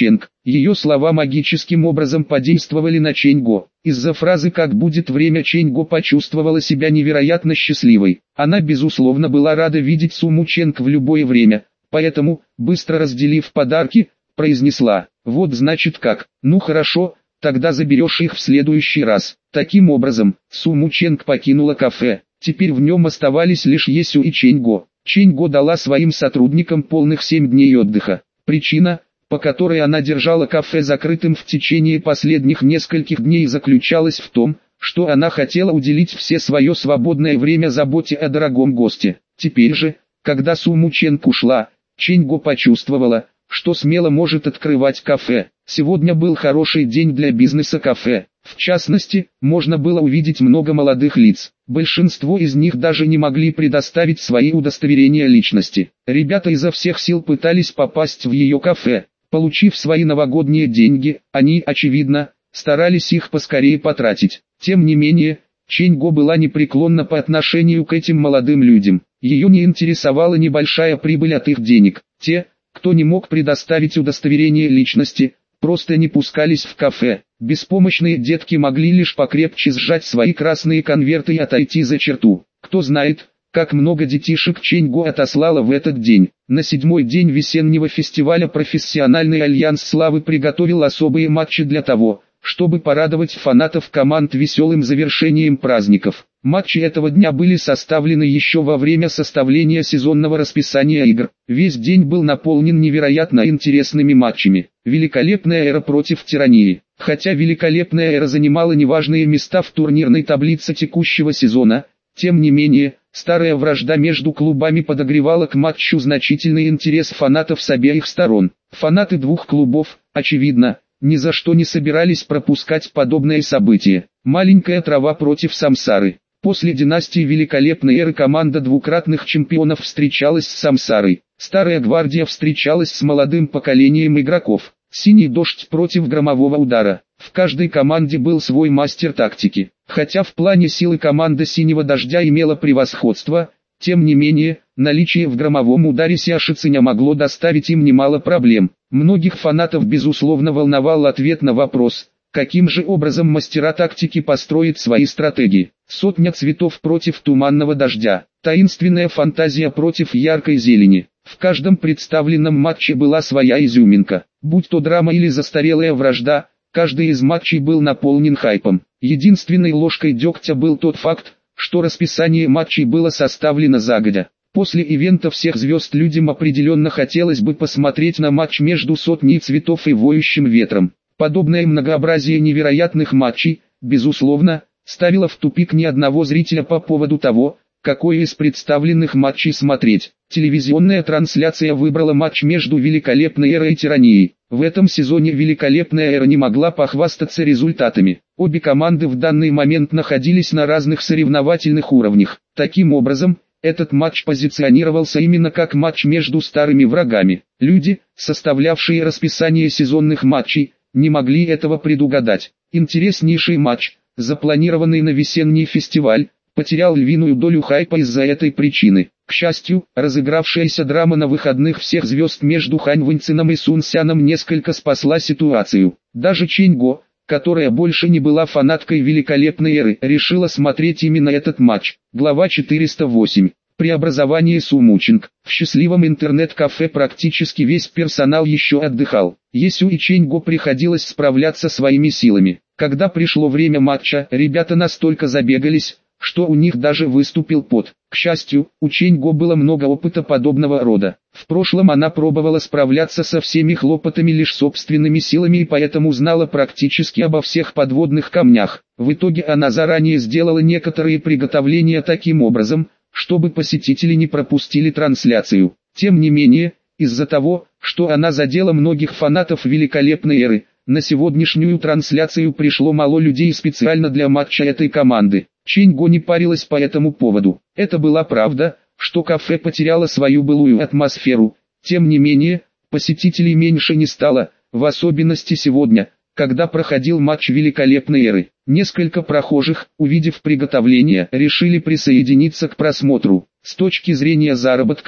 Ее слова магическим образом подействовали на Чэньго. Из-за фразы «как будет время» Чэньго почувствовала себя невероятно счастливой. Она безусловно была рада видеть Суму Чэнг в любое время, поэтому, быстро разделив подарки, произнесла: «Вот значит как, ну хорошо, тогда заберешь их в следующий раз». Таким образом, Суму Чэнг покинула кафе. Теперь в нем оставались лишь Есю и Чэньго. Чэньго дала своим сотрудникам полных семь дней отдыха. Причина, по которой она держала кафе закрытым в течение последних нескольких дней, заключалась в том, что она хотела уделить все свое свободное время заботе о дорогом госте. Теперь же, когда Суму Чэнг ушла, Чэньго почувствовала, что смело может открывать кафе. Сегодня был хороший день для бизнеса кафе. В частности, можно было увидеть много молодых лиц. Большинство из них даже не могли предоставить свои удостоверения личности. Ребята изо всех сил пытались попасть в ее кафе. Получив свои новогодние деньги, они, очевидно, старались их поскорее потратить. Тем не менее, Чэньго была непреклонна по отношению к этим молодым людям. Ее не интересовала небольшая прибыль от их денег. Те, кто не мог предоставить удостоверение личности, просто не пускались в кафе. Беспомощные детки могли лишь покрепче сжать свои красные конверты и отойти за черту. Кто знает, как много детишек Чэньго отослала в этот день. На седьмой день весеннего фестиваля профессиональный альянс славы приготовил особые матчи для того, чтобы порадовать фанатов команд веселым завершением праздников. Матчи этого дня были составлены еще во время составления сезонного расписания игр. Весь день был наполнен невероятно интересными матчами. Великолепная эра против тирании. Хотя великолепная эра занимала неважные места в турнирной таблице текущего сезона, тем не менее, старая вражда между клубами подогревала к матчу значительный интерес фанатов с обеих сторон. Фанаты двух клубов, очевидно, ни за что не собирались пропускать подобное событие. Маленькая трава против Самсары. После династии великолепной эры команда двукратных чемпионов встречалась с Самсарой. Старая гвардия встречалась с молодым поколением игроков. Синий дождь против громового удара. В каждой команде был свой мастер тактики. Хотя в плане силы команда синего дождя имела превосходство, тем не менее, наличие в громовом ударе Сяшицыня могло доставить им немало проблем. Многих фанатов безусловно волновал ответ на вопрос, каким же образом мастера тактики построят свои стратегии. Сотня цветов против туманного дождя. Таинственная фантазия против яркой зелени. В каждом представленном матче была своя изюминка. Будь то драма или застарелая вражда, каждый из матчей был наполнен хайпом. Единственной ложкой дегтя был тот факт, что расписание матчей было составлено загодя. После ивента всех звезд людям определенно хотелось бы посмотреть на матч между сотней цветов и воющим ветром. Подобное многообразие невероятных матчей, безусловно, ставило в тупик ни одного зрителя по поводу того, какой из представленных матчей смотреть. Телевизионная трансляция выбрала матч между великолепной эрой и тиранией. В этом сезоне великолепная эра не могла похвастаться результатами. Обе команды в данный момент находились на разных соревновательных уровнях. Таким образом, этот матч позиционировался именно как матч между старыми врагами. Люди, составлявшие расписание сезонных матчей, не могли этого предугадать. Интереснейший матч, запланированный на весенний фестиваль, потерял львиную долю хайпа из-за этой причины. К счастью, разыгравшаяся драма на выходных всех звезд между Хань Вэньцином и Сун Сяном несколько спасла ситуацию. Даже Чэньго, которая больше не была фанаткой великолепной эры, решила смотреть именно этот матч. Глава четыреста восемь. Преобразование Суму Чэнг. В счастливом интернет-кафе практически весь персонал еще отдыхал. Есю и Чэньго приходилось справляться своими силами. Когда пришло время матча, ребята настолько забегались, что у них даже выступил пот. К счастью, у Чэньго было много опыта подобного рода. В прошлом она пробовала справляться со всеми хлопотами лишь собственными силами и поэтому знала практически обо всех подводных камнях. В итоге она заранее сделала некоторые приготовления таким образом, чтобы посетители не пропустили трансляцию. Тем не менее, из-за того, что она задела многих фанатов великолепной эры, на сегодняшнюю трансляцию пришло мало людей специально для матча этой команды. Чэньго не парилась по этому поводу. Это была правда, что кафе потеряло свою былую атмосферу. Тем не менее, посетителей меньше не стало, в особенности сегодня, когда проходил матч великолепной эры. Несколько прохожих, увидев приготовление, решили присоединиться к просмотру. С точки зрения заработка,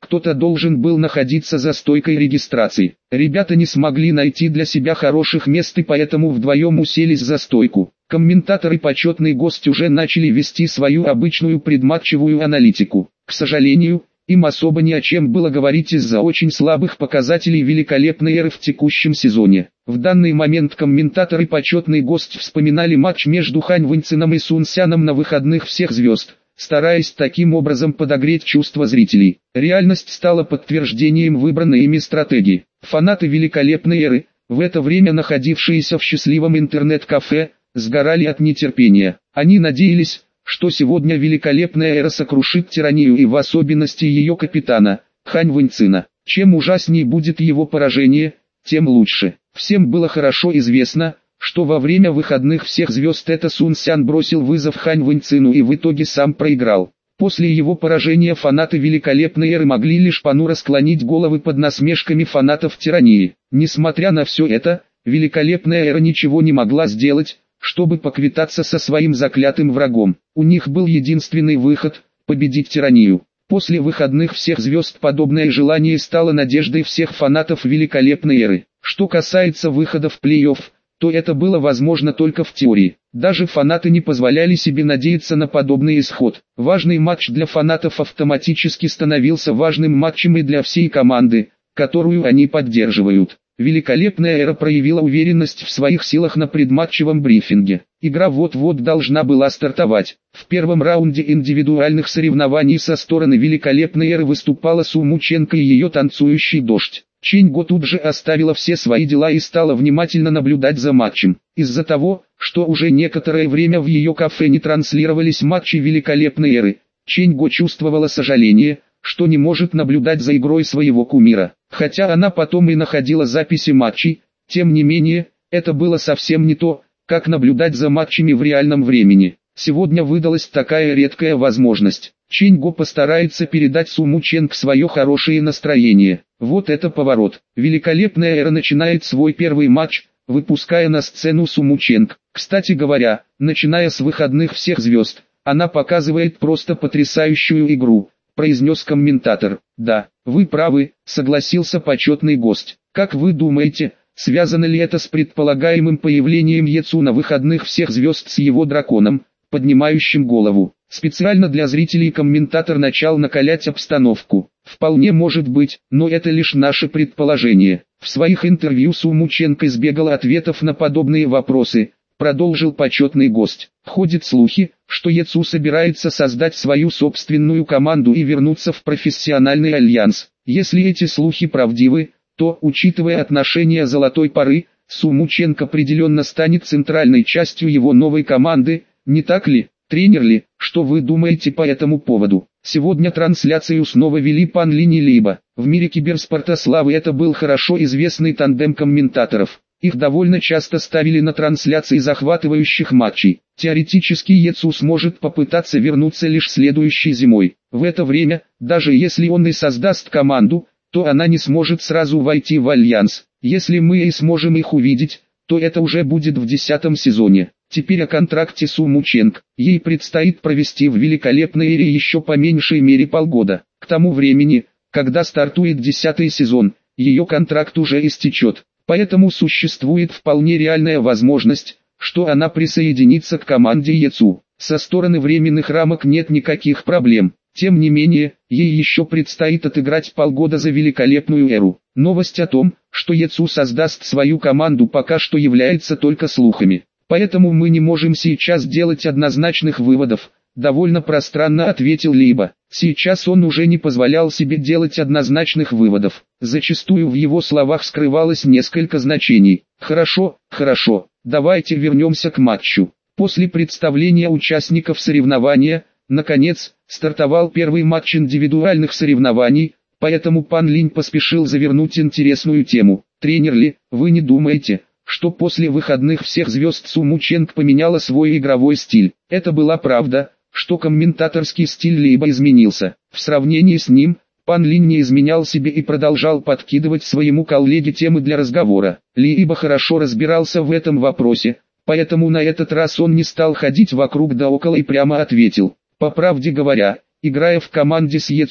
кто-то должен был находиться за стойкой регистрации. Ребята не смогли найти для себя хороших мест и поэтому вдвоем уселись за стойку. Комментатор и почетный гость уже начали вести свою обычную предматчевую аналитику. К сожалению, им особо ни о чем было говорить из-за очень слабых показателей великолепной эры в текущем сезоне. В данный момент комментатор и почетный гость вспоминали матч между Хань Вэньцином и Сун Сяном на выходных всех звезд, стараясь таким образом подогреть чувства зрителей. Реальность стала подтверждением выбранной ими стратегии. Фанаты великолепной эры, в это время находившиеся в счастливом интернет-кафе, сгорали от нетерпения. Они надеялись, что сегодня великолепная эра сокрушит тиранию и в особенности ее капитана, Хань Вэньцина. Чем ужаснее будет его поражение, тем лучше. Всем было хорошо известно, что во время выходных всех звезд это Сун Сян бросил вызов Хань Вэньцину и в итоге сам проиграл. После его поражения фанаты великолепной эры могли лишь понуро склонить головы под насмешками фанатов тирании. Несмотря на все это, великолепная эра ничего не могла сделать, чтобы поквитаться со своим заклятым врагом. У них был единственный выход – победить тиранию. После выходных всех звезд подобное желание стало надеждой всех фанатов великолепной эры. Что касается выхода в плей-офф, то это было возможно только в теории. Даже фанаты не позволяли себе надеяться на подобный исход. Важный матч для фанатов автоматически становился важным матчем и для всей команды, которую они поддерживают. Великолепная эра проявила уверенность в своих силах на предматчевом брифинге. Игра вот-вот должна была стартовать. В первом раунде индивидуальных соревнований со стороны великолепной эры выступала Су Мученко и ее танцующий дождь. Чэнь Го тут же оставила все свои дела и стала внимательно наблюдать за матчем. Из-за того, что уже некоторое время в ее кафе не транслировались матчи великолепной эры, Чэнь Го чувствовала сожаление, что не может наблюдать за игрой своего кумира. Хотя она потом и находила записи матчей, тем не менее, это было совсем не то, как наблюдать за матчами в реальном времени. Сегодня выдалась такая редкая возможность. Чэнь Го постарается передать Су Мученко свое хорошее настроение. Вот это поворот. Великолепная эра начинает свой первый матч, выпуская на сцену Су Мученко. Кстати говоря, начиная с выходных всех звезд, она показывает просто потрясающую игру, произнес комментатор. Да, вы правы, согласился почетный гость. Как вы думаете, связано ли это с предполагаемым появлением Ецу на выходных всех звезд с его драконом, поднимающим голову? Специально для зрителей комментатор начал накалять обстановку. Вполне может быть, но это лишь наше предположение. В своих интервью Су Мученко избегала ответов на подобные вопросы, продолжил почетный гость. Ходят слухи, что Ецу собирается создать свою собственную команду и вернуться в профессиональный альянс. Если эти слухи правдивы, то, учитывая отношения золотой поры, Су Мученко определенно станет центральной частью его новой команды, не так ли? Тренер ли, что вы думаете по этому поводу? Сегодня трансляцию снова вели Пан Линь и Либо. В мире киберспорта славы это был хорошо известный тандем комментаторов. Их довольно часто ставили на трансляции захватывающих матчей. Теоретически Ецу сможет попытаться вернуться лишь следующей зимой. В это время, даже если он и создаст команду, то она не сможет сразу войти в альянс. Если мы и сможем их увидеть, то это уже будет в десятом сезоне. Теперь о контракте Су Мученко. Ей предстоит провести в великолепной эре еще по меньшей мере полгода. К тому времени, когда стартует десятый сезон, ее контракт уже истечет. Поэтому существует вполне реальная возможность, что она присоединится к команде Ецу. Со стороны временных рамок нет никаких проблем. Тем не менее, ей еще предстоит отыграть полгода за великолепную эру. Новость о том, что Ецу создаст свою команду, пока что является только слухами. Поэтому мы не можем сейчас делать однозначных выводов, довольно пространно ответил Либо. Сейчас он уже не позволял себе делать однозначных выводов. Зачастую в его словах скрывалось несколько значений. Хорошо, хорошо, давайте вернемся к матчу. После представления участников соревнования, наконец, стартовал первый матч индивидуальных соревнований, поэтому Пан Линь поспешил завернуть интересную тему. Тренер ли, вы не думаете, что после выходных всех звезд Су Мученко поменяла свой игровой стиль? Это была правда, что комментаторский стиль Либо изменился. В сравнении с ним, Пан Линь не изменял себе и продолжал подкидывать своему коллеге темы для разговора. Либо хорошо разбирался в этом вопросе, поэтому на этот раз он не стал ходить вокруг да около и прямо ответил. По правде говоря, играя в команде с Ецу,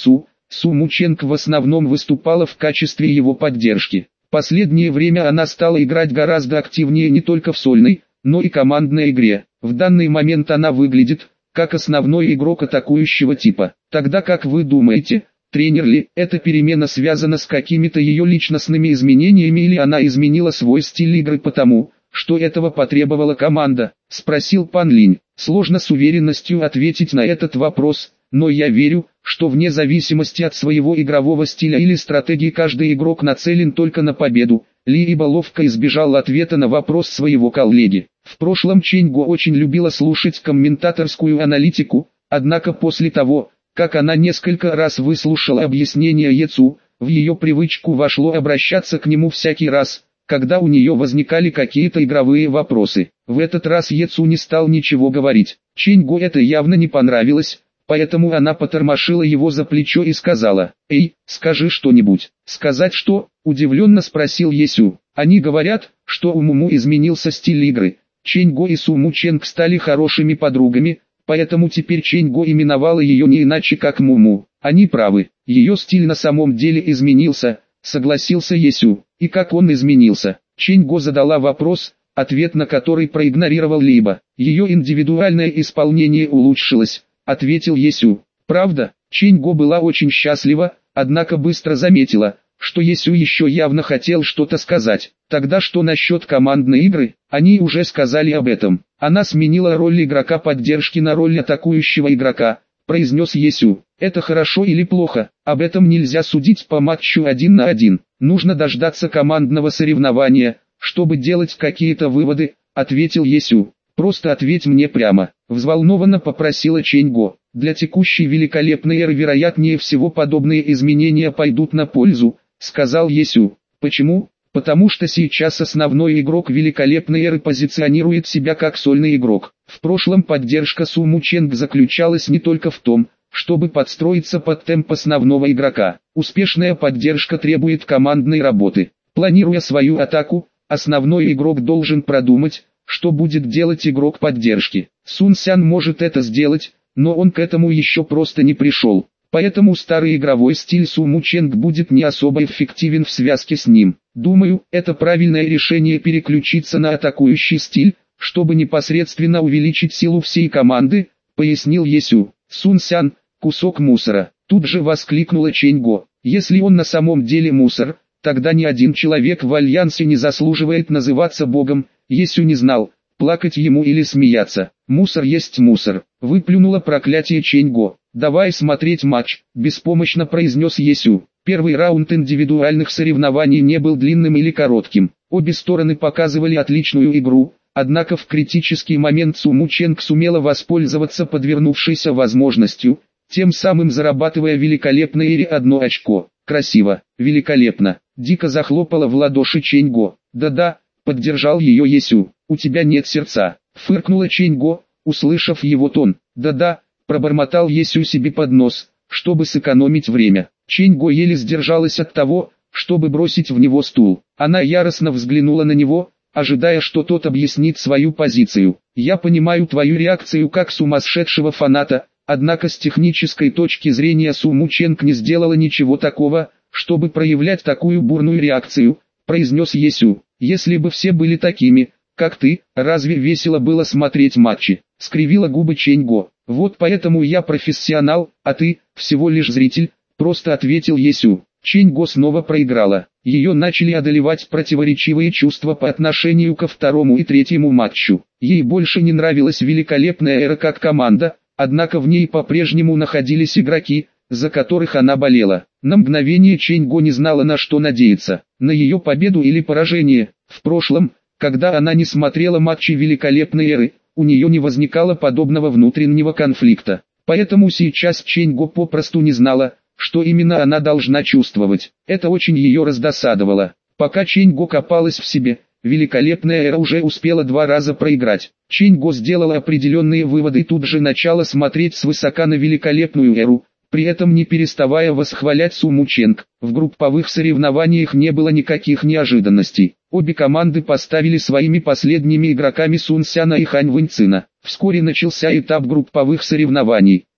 Су Мученг в основном выступала в качестве его поддержки. Последнее время она стала играть гораздо активнее не только в сольной, но и командной игре. В данный момент она выглядит как основной игрок атакующего типа. Тогда как вы думаете, тренер ли эта перемена связана с какими-то ее личностными изменениями или она изменила свой стиль игры потому, что этого потребовала команда? Спросил Пан Линь. Сложно с уверенностью ответить на этот вопрос, но я верю, что вне зависимости от своего игрового стиля или стратегии каждый игрок нацелен только на победу. Либо ловко избежал ответа на вопрос своего коллеги. В прошлом Чэнь Го очень любила слушать комментаторскую аналитику, однако после того, как она несколько раз выслушала объяснения Ецу, в ее привычку вошло обращаться к нему всякий раз, когда у нее возникали какие-то игровые вопросы. В этот раз Ецу не стал ничего говорить. Чэнь Го это явно не понравилось, поэтому она потормошила его за плечо и сказала: «Эй, скажи что-нибудь». «Сказать что?» – удивленно спросил Есю. «Они говорят, что у Муму изменился стиль игры. Чэнь Го и Су Мученг стали хорошими подругами, поэтому теперь Чэнь Го именовала ее не иначе как Муму. Они правы, ее стиль на самом деле изменился», – согласился Есю. «И как он изменился?» Чэнь Го задала вопрос, ответ на который проигнорировал Либо. «Ее индивидуальное исполнение улучшилось», — ответил Есю. «Правда?» Чэнь Го была очень счастлива, однако быстро заметила, что Есю еще явно хотел что-то сказать. Тогда что насчет командной игры? Они уже сказали об этом. Она сменила роль игрока поддержки на роль атакующего игрока, произнес Есю. Это хорошо или плохо? Об этом нельзя судить по матчу один на один. Нужно дождаться командного соревнования, чтобы делать какие-то выводы, ответил Есю. «Просто ответь мне прямо», — взволнованно попросила Чэнь Го. «Для текущей великолепной эры вероятнее всего подобные изменения пойдут на пользу», — сказал Есю. «Почему?» «Потому что сейчас основной игрок великолепной эры позиционирует себя как сольный игрок. В прошлом поддержка Су Мученг заключалась не только в том, чтобы подстроиться под темп основного игрока. Успешная поддержка требует командной работы. Планируя свою атаку, основной игрок должен продумать, что будет делать игрок поддержки. Сун Сян может это сделать, но он к этому еще просто не пришел. Поэтому старый игровой стиль Су Мученг будет не особо эффективен в связке с ним. Думаю, это правильное решение переключиться на атакующий стиль, чтобы непосредственно увеличить силу всей команды, пояснил Есю. Сун Сян – кусок мусора. Тут же воскликнула Чэнь Го. Если он на самом деле мусор, тогда ни один человек в Альянсе не заслуживает называться богом. Есю не знал, плакать ему или смеяться. «Мусор есть мусор», — выплюнуло проклятие Чэнь Го. «Давай смотреть матч», — беспомощно произнес Есю. Первый раунд индивидуальных соревнований не был длинным или коротким. Обе стороны показывали отличную игру, однако в критический момент Су Мученг сумела воспользоваться подвернувшейся возможностью, тем самым зарабатывая великолепное ири одно очко. «Красиво, великолепно», — дико захлопала в ладоши Чэнь Го. «Да-да», — поддержал ее Есю. «У тебя нет сердца», — фыркнула Чэнь Го, услышав его тон. «Да-да», — пробормотал Есю себе под нос, чтобы сэкономить время. Чэнь Го еле сдержалась от того, чтобы бросить в него стул. Она яростно взглянула на него, ожидая, что тот объяснит свою позицию. «Я понимаю твою реакцию как сумасшедшего фаната, однако с технической точки зрения Су Мученг не сделала ничего такого, чтобы проявлять такую бурную реакцию», — произнес Есю. «Если бы все были такими, как ты, разве весело было смотреть матчи?» — скривила губы Чэнь Го. «Вот поэтому я профессионал, а ты, всего лишь зритель», — просто ответил Есю. Чэнь Го снова проиграла. Ее начали одолевать противоречивые чувства по отношению ко второму и третьему матчу. Ей больше не нравилась великолепная эра как команда, однако в ней по-прежнему находились игроки, за которых она болела. На мгновение Чэнь Го не знала, на что надеяться, на ее победу или поражение. В прошлом, когда она не смотрела матчи великолепной эры, у нее не возникало подобного внутреннего конфликта. Поэтому сейчас Чэнь Го попросту не знала, что именно она должна чувствовать. Это очень ее раздосадовало. Пока Чэнь Го копалась в себе, великолепная эра уже успела два раза проиграть. Чэнь Го сделала определенные выводы и тут же начала смотреть свысока на великолепную эру, при этом не переставая восхвалять Су Мученг. В групповых соревнованиях не было никаких неожиданностей. Обе команды поставили своими последними игроками Сун Сяна и Хань Вэньцина. Вскоре начался этап групповых соревнований.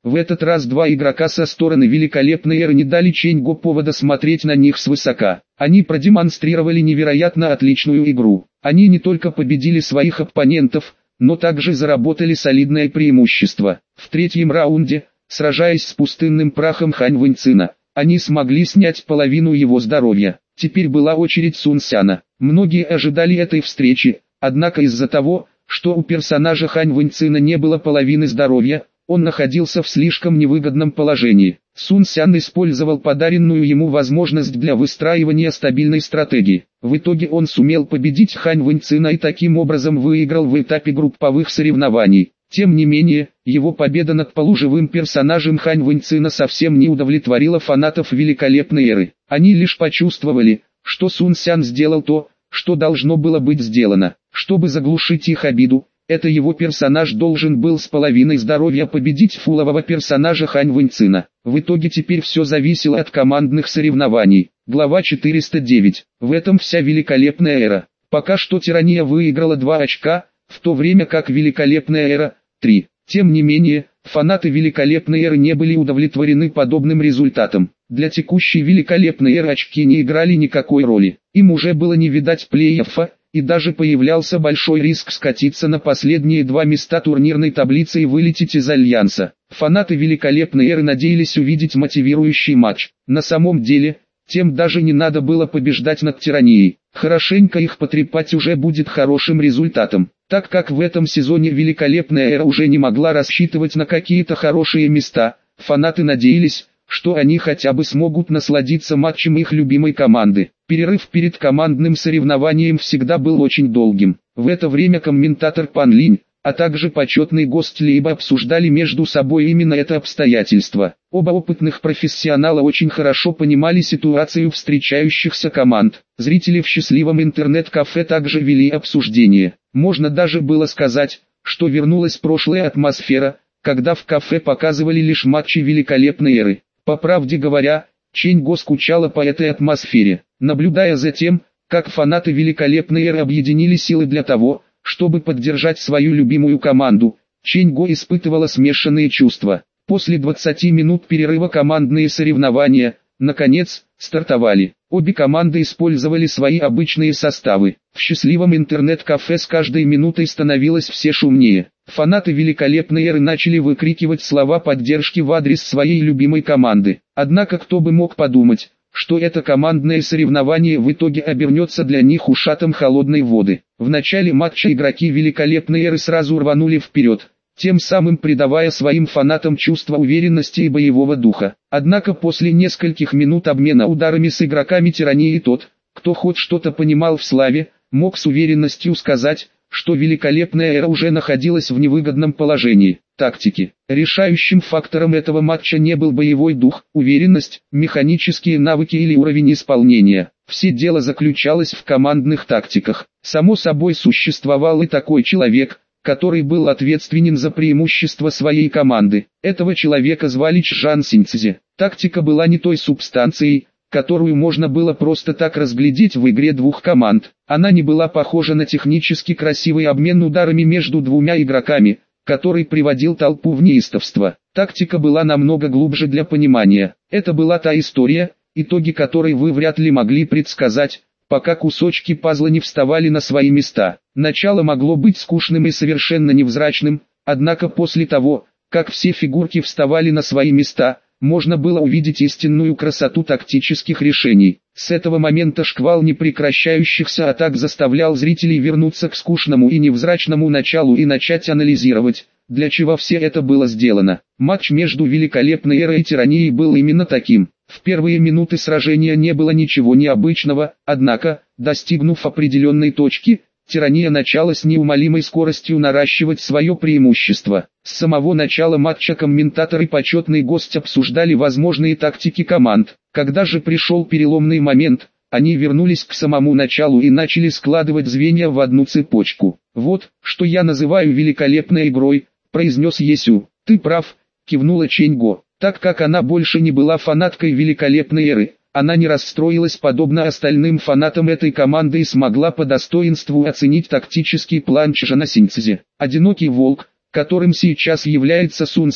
В этот раз два игрока со стороны великолепной эры не дали Чэнь-Го повода смотреть на них свысока. Они продемонстрировали невероятно отличную игру. Они не только победили своих оппонентов, но также заработали солидное преимущество. В третьем раунде, сражаясь с пустынным прахом Хань Вэньцина, они смогли снять половину его здоровья. Теперь была очередь Сун Сяна. Многие ожидали этой встречи, однако из-за того, что у персонажа Хань Вэньцина не было половины здоровья, он находился в слишком невыгодном положении. Сун Сян использовал подаренную ему возможность для выстраивания стабильной стратегии. В итоге он сумел победить Хань Вэньцина и таким образом выиграл в этапе групповых соревнований. Тем не менее, его победа над полуживым персонажем Хань Вэньцина совсем не удовлетворила фанатов великолепной эры. Они лишь почувствовали, что Сун Сян сделал то, что должно было быть сделано. Чтобы заглушить их обиду, это его персонаж должен был с половиной здоровья победить фулового персонажа Хань Вэньцина. В итоге теперь все зависело от командных соревнований. Глава четыреста девять. В этом вся великолепная эра. Пока что Тирания выиграла два очка, в то время как великолепная эра – три. Тем не менее, фанаты великолепной эры не были удовлетворены подобным результатом. Для текущей великолепной эры очки не играли никакой роли. Им уже было не видать плей-оффа, и даже появлялся большой риск скатиться на последние два места турнирной таблицы и вылететь из Альянса. Фанаты великолепной эры надеялись увидеть мотивирующий матч. На самом деле, тем даже не надо было побеждать над Тиранией. Хорошенько их потрепать уже будет хорошим результатом. Так как в этом сезоне великолепная эра уже не могла рассчитывать на какие-то хорошие места, фанаты надеялись, что они хотя бы смогут насладиться матчем их любимой команды. Перерыв перед командным соревнованием всегда был очень долгим. В это время комментатор Пан Линь, а также почетный гость Лейба обсуждали между собой именно это обстоятельство. Оба опытных профессионала очень хорошо понимали ситуацию встречающихся команд. Зрители в счастливом интернет-кафе также вели обсуждение. Можно даже было сказать, что вернулась прошлая атмосфера, когда в кафе показывали лишь матчи великолепной эры. По правде говоря, Чэнь-Го скучала по этой атмосфере. Наблюдая за тем, как фанаты великолепной эры объединили силы для того, чтобы поддержать свою любимую команду, Чэнь-Го испытывала смешанные чувства. После двадцати минут перерыва командные соревнования, наконец, стартовали. Обе команды использовали свои обычные составы. В счастливом интернет-кафе с каждой минутой становилось все шумнее. Фанаты великолепной эры начали выкрикивать слова поддержки в адрес своей любимой команды. Однако кто бы мог подумать, что это командное соревнование в итоге обернется для них ушатом холодной воды. В начале матча игроки великолепной эры сразу рванули вперед, тем самым придавая своим фанатам чувство уверенности и боевого духа. Однако после нескольких минут обмена ударами с игроками Тирании тот, кто хоть что-то понимал в славе, мог с уверенностью сказать, что великолепная эра уже находилась в невыгодном положении. Тактики. Решающим фактором этого матча не был боевой дух, уверенность, механические навыки или уровень исполнения. Все дело заключалось в командных тактиках. Само собой существовал и такой человек, который был ответственен за преимущество своей команды. Этого человека звали Чжан Синьцзи. Тактика была не той субстанцией, которую можно было просто так разглядеть в игре двух команд. Она не была похожа на технически красивый обмен ударами между двумя игроками, который приводил толпу в неистовство. Тактика была намного глубже для понимания. Это была та история, итоги которой вы вряд ли могли предсказать, пока кусочки пазла не вставали на свои места. Начало могло быть скучным и совершенно невзрачным, однако после того, как все фигурки вставали на свои места, можно было увидеть истинную красоту тактических решений. С этого момента шквал непрекращающихся атак заставлял зрителей вернуться к скучному и невзрачному началу и начать анализировать, для чего все это было сделано. Матч между великолепной эрой и Тиранией был именно таким. В первые минуты сражения не было ничего необычного, однако, достигнув определенной точки, Тирания начала с неумолимой скоростью наращивать свое преимущество. С самого начала матча комментатор и почетный гость обсуждали возможные тактики команд. Когда же пришел переломный момент, они вернулись к самому началу и начали складывать звенья в одну цепочку. «Вот, что я называю великолепной игрой», — произнес Есю. «Ты прав», — кивнула Чэнь-Го. Так как она больше не была фанаткой великолепной эры, она не расстроилась подобно остальным фанатам этой команды и смогла по достоинству оценить тактический план Чжана Синьцзи. Одинокий волк, которым сейчас является Сун Сян,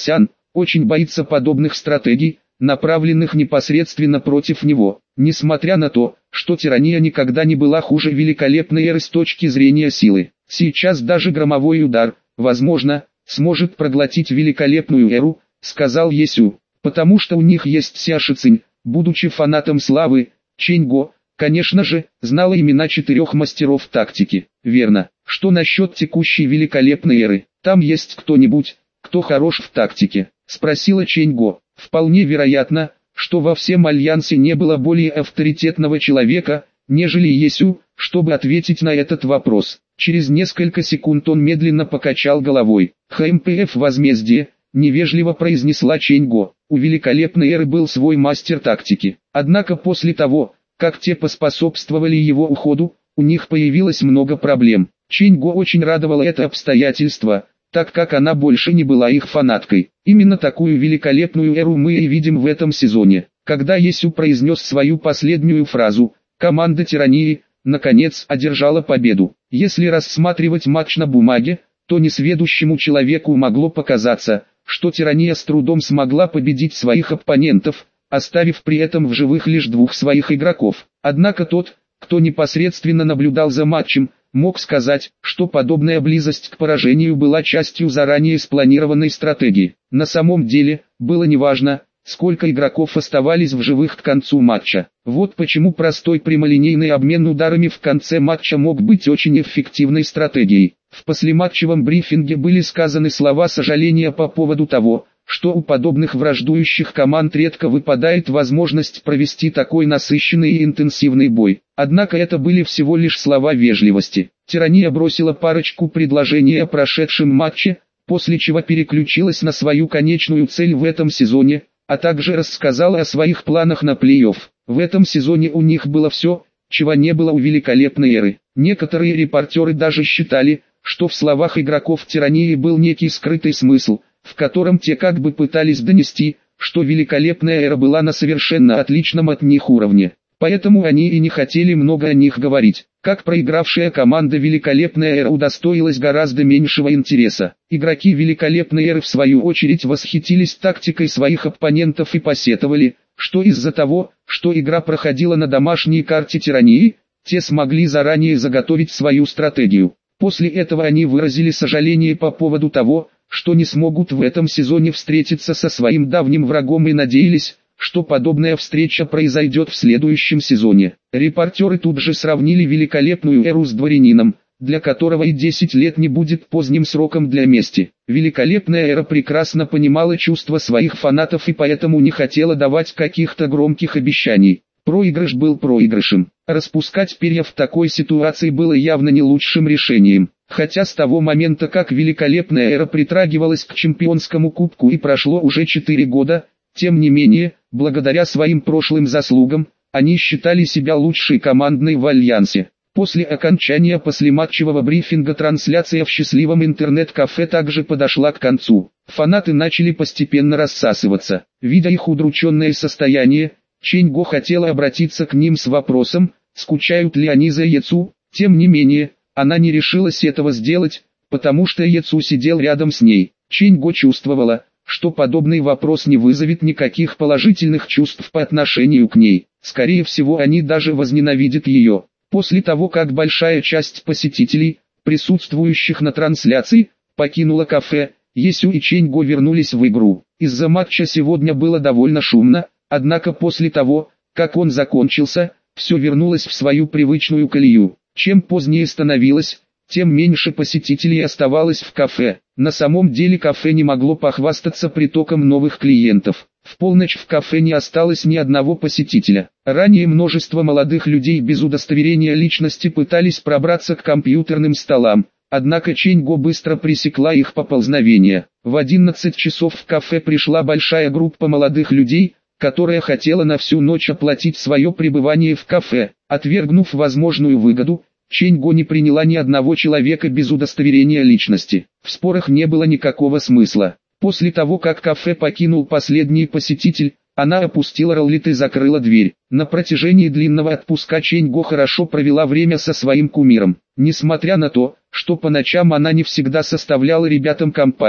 очень боится подобных стратегий, направленных непосредственно против него. Несмотря на то, что тирания никогда не была хуже великолепной эры с точки зрения силы, сейчас даже громовой удар, возможно, сможет проглотить великолепную эру, сказал Есю, потому что у них есть Ся Шицинь. Будучи фанатом славы, Чэнь Го, конечно же, знала имена четырех мастеров тактики. Верно, что насчет текущей великолепной эры, там есть кто-нибудь, кто хорош в тактике, спросила Чэнь Го. Вполне вероятно, что во всем Альянсе не было более авторитетного человека, нежели Есю, чтобы ответить на этот вопрос. Через несколько секунд он медленно покачал головой. ХМПФ возмездие, невежливо произнесла Чэнь Го. У великолепной эры был свой мастер тактики. Однако после того, как те поспособствовали его уходу, у них появилось много проблем. Чэнь Го очень радовало это обстоятельство, так как она больше не была их фанаткой. Именно такую великолепную эру мы и видим в этом сезоне. Когда Есю произнес свою последнюю фразу, команда Тирании, наконец, одержала победу. Если рассматривать матч на бумаге, то несведущему человеку могло показаться, что Тирания с трудом смогла победить своих оппонентов, оставив при этом в живых лишь двух своих игроков. Однако тот, кто непосредственно наблюдал за матчем, мог сказать, что подобная близость к поражению была частью заранее спланированной стратегии. На самом деле, было неважно, сколько игроков оставались в живых к концу матча. Вот почему простой прямолинейный обмен ударами в конце матча мог быть очень эффективной стратегией. В послематчевом брифинге были сказаны слова сожаления по поводу того, что у подобных враждующих команд редко выпадает возможность провести такой насыщенный и интенсивный бой. Однако это были всего лишь слова вежливости. Тирания бросила парочку предложений о прошедшем матче, после чего переключилась на свою конечную цель в этом сезоне, а также рассказала о своих планах на плей-офф. В этом сезоне у них было все, чего не было у великолепной эры. Некоторые репортеры даже считали, что в словах игроков Тирании был некий скрытый смысл, в котором те как бы пытались донести, что великолепная эра была на совершенно отличном от них уровне. Поэтому они и не хотели много о них говорить. Как проигравшая команда великолепная эра удостоилась гораздо меньшего интереса. Игроки великолепной эры в свою очередь восхитились тактикой своих оппонентов и посетовали, что из-за того, что игра проходила на домашней карте Тирании, те смогли заранее заготовить свою стратегию. После этого они выразили сожаление по поводу того, что не смогут в этом сезоне встретиться со своим давним врагом и надеялись, что подобная встреча произойдет в следующем сезоне. Репортеры тут же сравнили великолепную эру с дворянином, для которого и десять лет не будет поздним сроком для мести. Великолепная эра прекрасно понимала чувства своих фанатов и поэтому не хотела давать каких-то громких обещаний. Проигрыш был проигрышем. Распускать перья в такой ситуации было явно не лучшим решением. Хотя с того момента, как великолепная эра притрагивалась к чемпионскому кубку и прошло уже четыре года, тем не менее, благодаря своим прошлым заслугам, они считали себя лучшей командой в Альянсе. После окончания послематчевого брифинга трансляция в счастливом интернет-кафе также подошла к концу. Фанаты начали постепенно рассасываться. Видя их удрученное состояние, Чэнь Го хотела обратиться к ним с вопросом, скучают ли они за Ецу. Тем не менее, она не решилась этого сделать, потому что Ецу сидел рядом с ней. Чэнь Го чувствовала, что подобный вопрос не вызовет никаких положительных чувств по отношению к ней. Скорее всего, они даже возненавидят ее. После того, как большая часть посетителей, присутствующих на трансляции, покинула кафе, Есю и Чэнь Го вернулись в игру. Из-за матча сегодня было довольно шумно, однако после того, как он закончился, все вернулось в свою привычную колею. Чем позднее становилось, тем меньше посетителей оставалось в кафе. На самом деле кафе не могло похвастаться притоком новых клиентов. В полночь в кафе не осталось ни одного посетителя. Ранее множество молодых людей без удостоверения личности пытались пробраться к компьютерным столам, однако Чэнь Го быстро пресекла их поползновение. В одиннадцать часов в кафе пришла большая группа молодых людей, которая хотела на всю ночь оплатить свое пребывание в кафе. Отвергнув возможную выгоду, Чэнь Го не приняла ни одного человека без удостоверения личности. В спорах не было никакого смысла. После того, как кафе покинул последний посетитель, она опустила роллит и закрыла дверь. На протяжении длинного отпуска Чэнь Го хорошо провела время со своим кумиром. Несмотря на то, что по ночам она не всегда составляла ребятам компанию,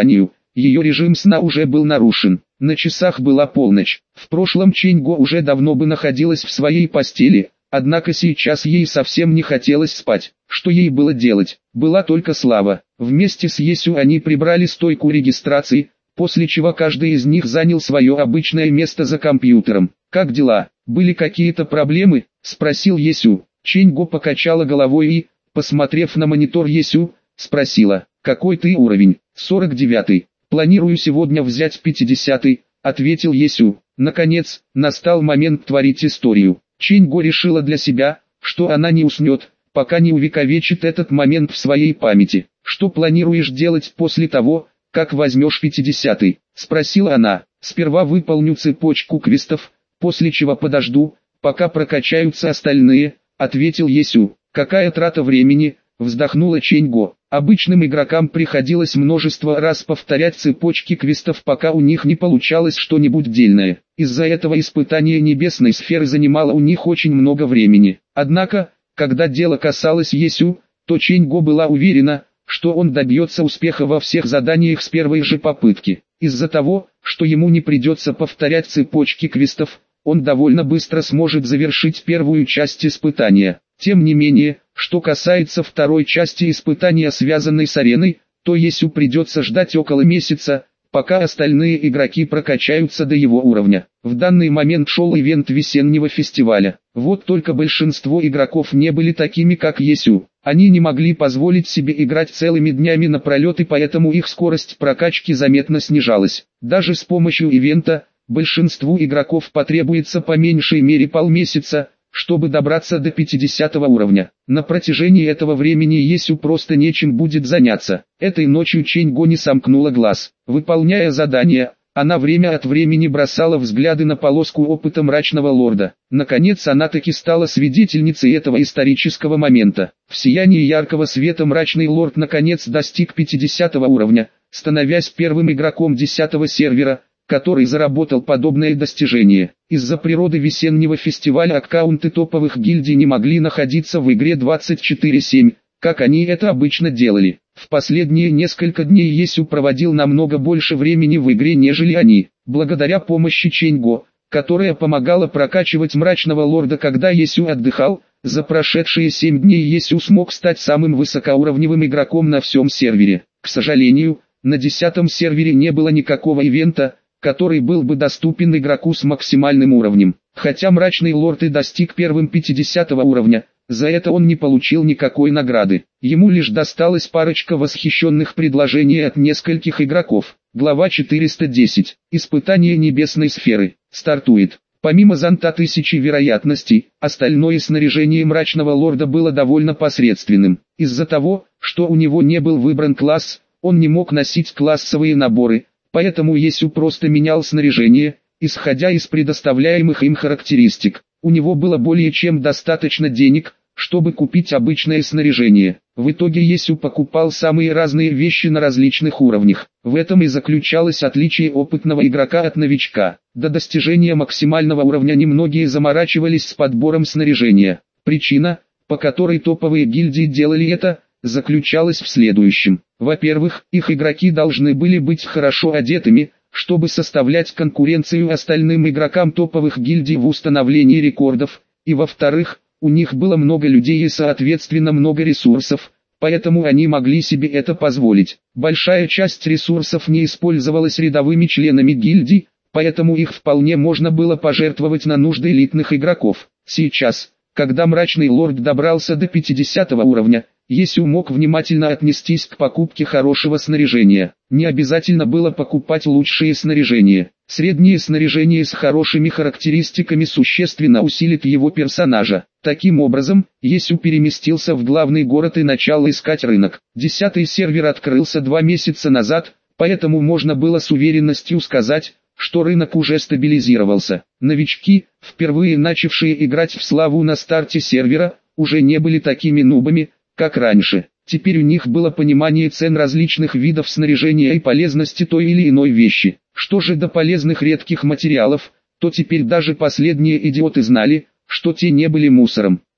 ее режим сна уже был нарушен. На часах была полночь. В прошлом Чэнь-Го уже давно бы находилась в своей постели, однако сейчас ей совсем не хотелось спать. Что ей было делать? Была только слава. Вместе с Есю они прибрали стойку регистрации, после чего каждый из них занял свое обычное место за компьютером. «Как дела? Были какие-то проблемы?» – спросил Есю. Чэнь-Го покачала головой и, посмотрев на монитор Есю, спросила: «Какой ты уровень?» «сорок девятый. Планирую сегодня взять пятидесятый», — ответил Есю. Наконец, настал момент творить историю. Чэнь-Го решила для себя, что она не уснет, пока не увековечит этот момент в своей памяти. «Что планируешь делать после того, как возьмешь пятидесятый?» — спросила она. «Сперва выполню цепочку квестов, после чего подожду, пока прокачаются остальные», — ответил Есю. «Какая трата времени?» — вздохнула Чэнь-Го. Обычным игрокам приходилось множество раз повторять цепочки квестов, пока у них не получалось что-нибудь дельное. Из-за этого испытание небесной сферы занимало у них очень много времени. Однако, когда дело касалось Есю, то Чэнь-Го была уверена, что он добьется успеха во всех заданиях с первой же попытки. Из-за того, что ему не придется повторять цепочки квестов, он довольно быстро сможет завершить первую часть испытания. Тем не менее, что касается второй части испытания, связанной с ареной, то Есю придется ждать около месяца, пока остальные игроки прокачаются до его уровня. В данный момент шел ивент весеннего фестиваля. Вот только большинство игроков не были такими, как Есю. Они не могли позволить себе играть целыми днями напролет, и поэтому их скорость прокачки заметно снижалась. Даже с помощью ивента, большинству игроков потребуется по меньшей мере полмесяца, чтобы добраться до пятидесятого уровня. На протяжении этого времени Есю просто нечем будет заняться. Этой ночью Чэнь-Го не сомкнула глаз. Выполняя задания, она время от времени бросала взгляды на полоску опыта Мрачного Лорда. Наконец она таки стала свидетельницей этого исторического момента. В сиянии яркого света Мрачный Лорд наконец достиг пятидесятого уровня, становясь первым игроком десятого сервера, который заработал подобное достижение. Из-за природы весеннего фестиваля аккаунты топовых гильдий не могли находиться в игре двадцать четыре семь, как они это обычно делали. В последние несколько дней Есю проводил намного больше времени в игре, нежели они. Благодаря помощи Чэнь-Го, которая помогала прокачивать Мрачного Лорда, когда Есю отдыхал, за прошедшие семь дней Есю смог стать самым высокоуровневым игроком на всем сервере. К сожалению, на десятом сервере не было никакого ивента, который был бы доступен игроку с максимальным уровнем. Хотя Мрачный Лорд и достиг первым пятидесятого уровня, за это он не получил никакой награды. Ему лишь досталась парочка восхищенных предложений от нескольких игроков. Глава четыреста десять. Испытание небесной сферы. Стартует. Помимо зонта тысячи вероятностей, остальное снаряжение Мрачного Лорда было довольно посредственным. Из-за того, что у него не был выбран класс, он не мог носить классовые наборы, поэтому Есю просто менял снаряжение, исходя из предоставляемых им характеристик. У него было более чем достаточно денег, чтобы купить обычное снаряжение. В итоге Есю покупал самые разные вещи на различных уровнях. В этом и заключалось отличие опытного игрока от новичка. До достижения максимального уровня немногие заморачивались с подбором снаряжения. Причина, по которой топовые гильдии делали это, заключалась в следующем. Во-первых, их игроки должны были быть хорошо одетыми, чтобы составлять конкуренцию остальным игрокам топовых гильдий в установлении рекордов, и во-вторых, у них было много людей и соответственно много ресурсов, поэтому они могли себе это позволить. Большая часть ресурсов не использовалась рядовыми членами гильдий, поэтому их вполне можно было пожертвовать на нужды элитных игроков. Сейчас, когда Мрачный Лорд добрался до пятидесятого уровня, Есю мог внимательно отнестись к покупке хорошего снаряжения. Не обязательно было покупать лучшее снаряжение. Среднее снаряжение с хорошими характеристиками существенно усилит его персонажа. Таким образом, Есю переместился в главный город и начал искать рынок. Десятый сервер открылся два месяца назад, поэтому можно было с уверенностью сказать, что рынок уже стабилизировался. Новички, впервые начавшие играть в славу на старте сервера, уже не были такими нубами, как раньше. Теперь у них было понимание цен различных видов снаряжения и полезности той или иной вещи. Что же до полезных редких материалов, то теперь даже последние идиоты знали, что те не были мусором.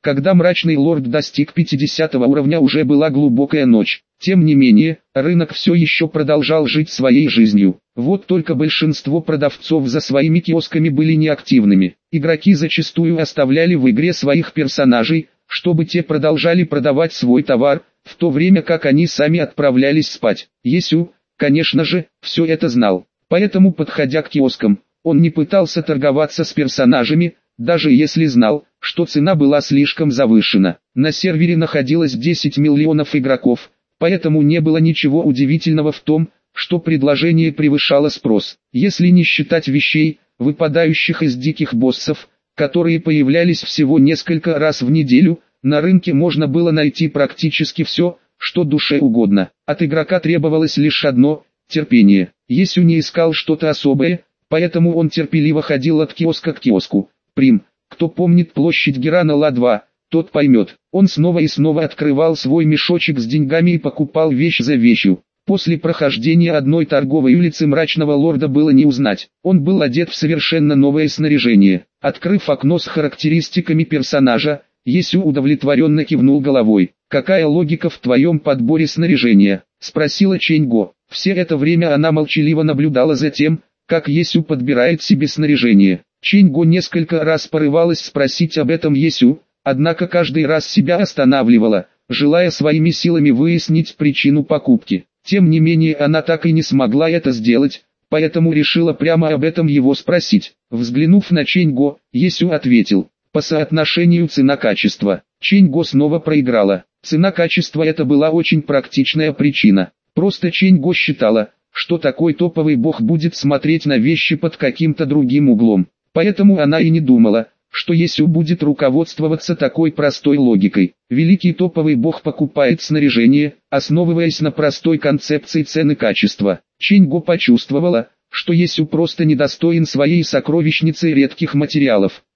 Когда мрачный лорд достиг пятидесятого уровня, уже была глубокая ночь. Тем не менее, рынок все еще продолжал жить своей жизнью. Вот только большинство продавцов за своими киосками были неактивными. Игроки зачастую оставляли в игре своих персонажей, чтобы те продолжали продавать свой товар, в то время как они сами отправлялись спать. Есю, конечно же, все это знал. Поэтому, подходя к киоскам, он не пытался торговаться с персонажами, даже если знал, что цена была слишком завышена. На сервере находилось десять миллионов игроков, поэтому не было ничего удивительного в том, что предложение превышало спрос. Если не считать вещей, выпадающих из диких боссов, которые появлялись всего несколько раз в неделю, на рынке можно было найти практически все, что душе угодно. От игрока требовалось лишь одно – терпение. Есю не искал что-то особое, поэтому он терпеливо ходил от киоска к киоску. Прим, кто помнит площадь Герана-Ла два, тот поймет. Он снова и снова открывал свой мешочек с деньгами и покупал вещь за вещью. После прохождения одной торговой улицы мрачного лорда было не узнать. Он был одет в совершенно новое снаряжение. Открыв окно с характеристиками персонажа, Есю удовлетворенно кивнул головой. «Какая логика в твоем подборе снаряжения?» – спросила Чэньго. Все это время она молчаливо наблюдала за тем, как Есю подбирает себе снаряжение. Чэньго несколько раз порывалась спросить об этом Есю, однако каждый раз себя останавливала, желая своими силами выяснить причину покупки. Тем не менее она так и не смогла это сделать, поэтому решила прямо об этом его спросить. Взглянув на Чэньго, Есю ответил: «По соотношению цена-качество». Чэньго снова проиграла. Цена-качество — это была очень практичная причина. Просто Чэньго считала, что такой топовый бог будет смотреть на вещи под каким-то другим углом. Поэтому она и не думала, что Есю будет руководствоваться такой простой логикой. Великий топовый бог покупает снаряжение, основываясь на простой концепции цены-качества. Чэньго почувствовала, что Есю просто недостоин своей сокровищницы редких материалов.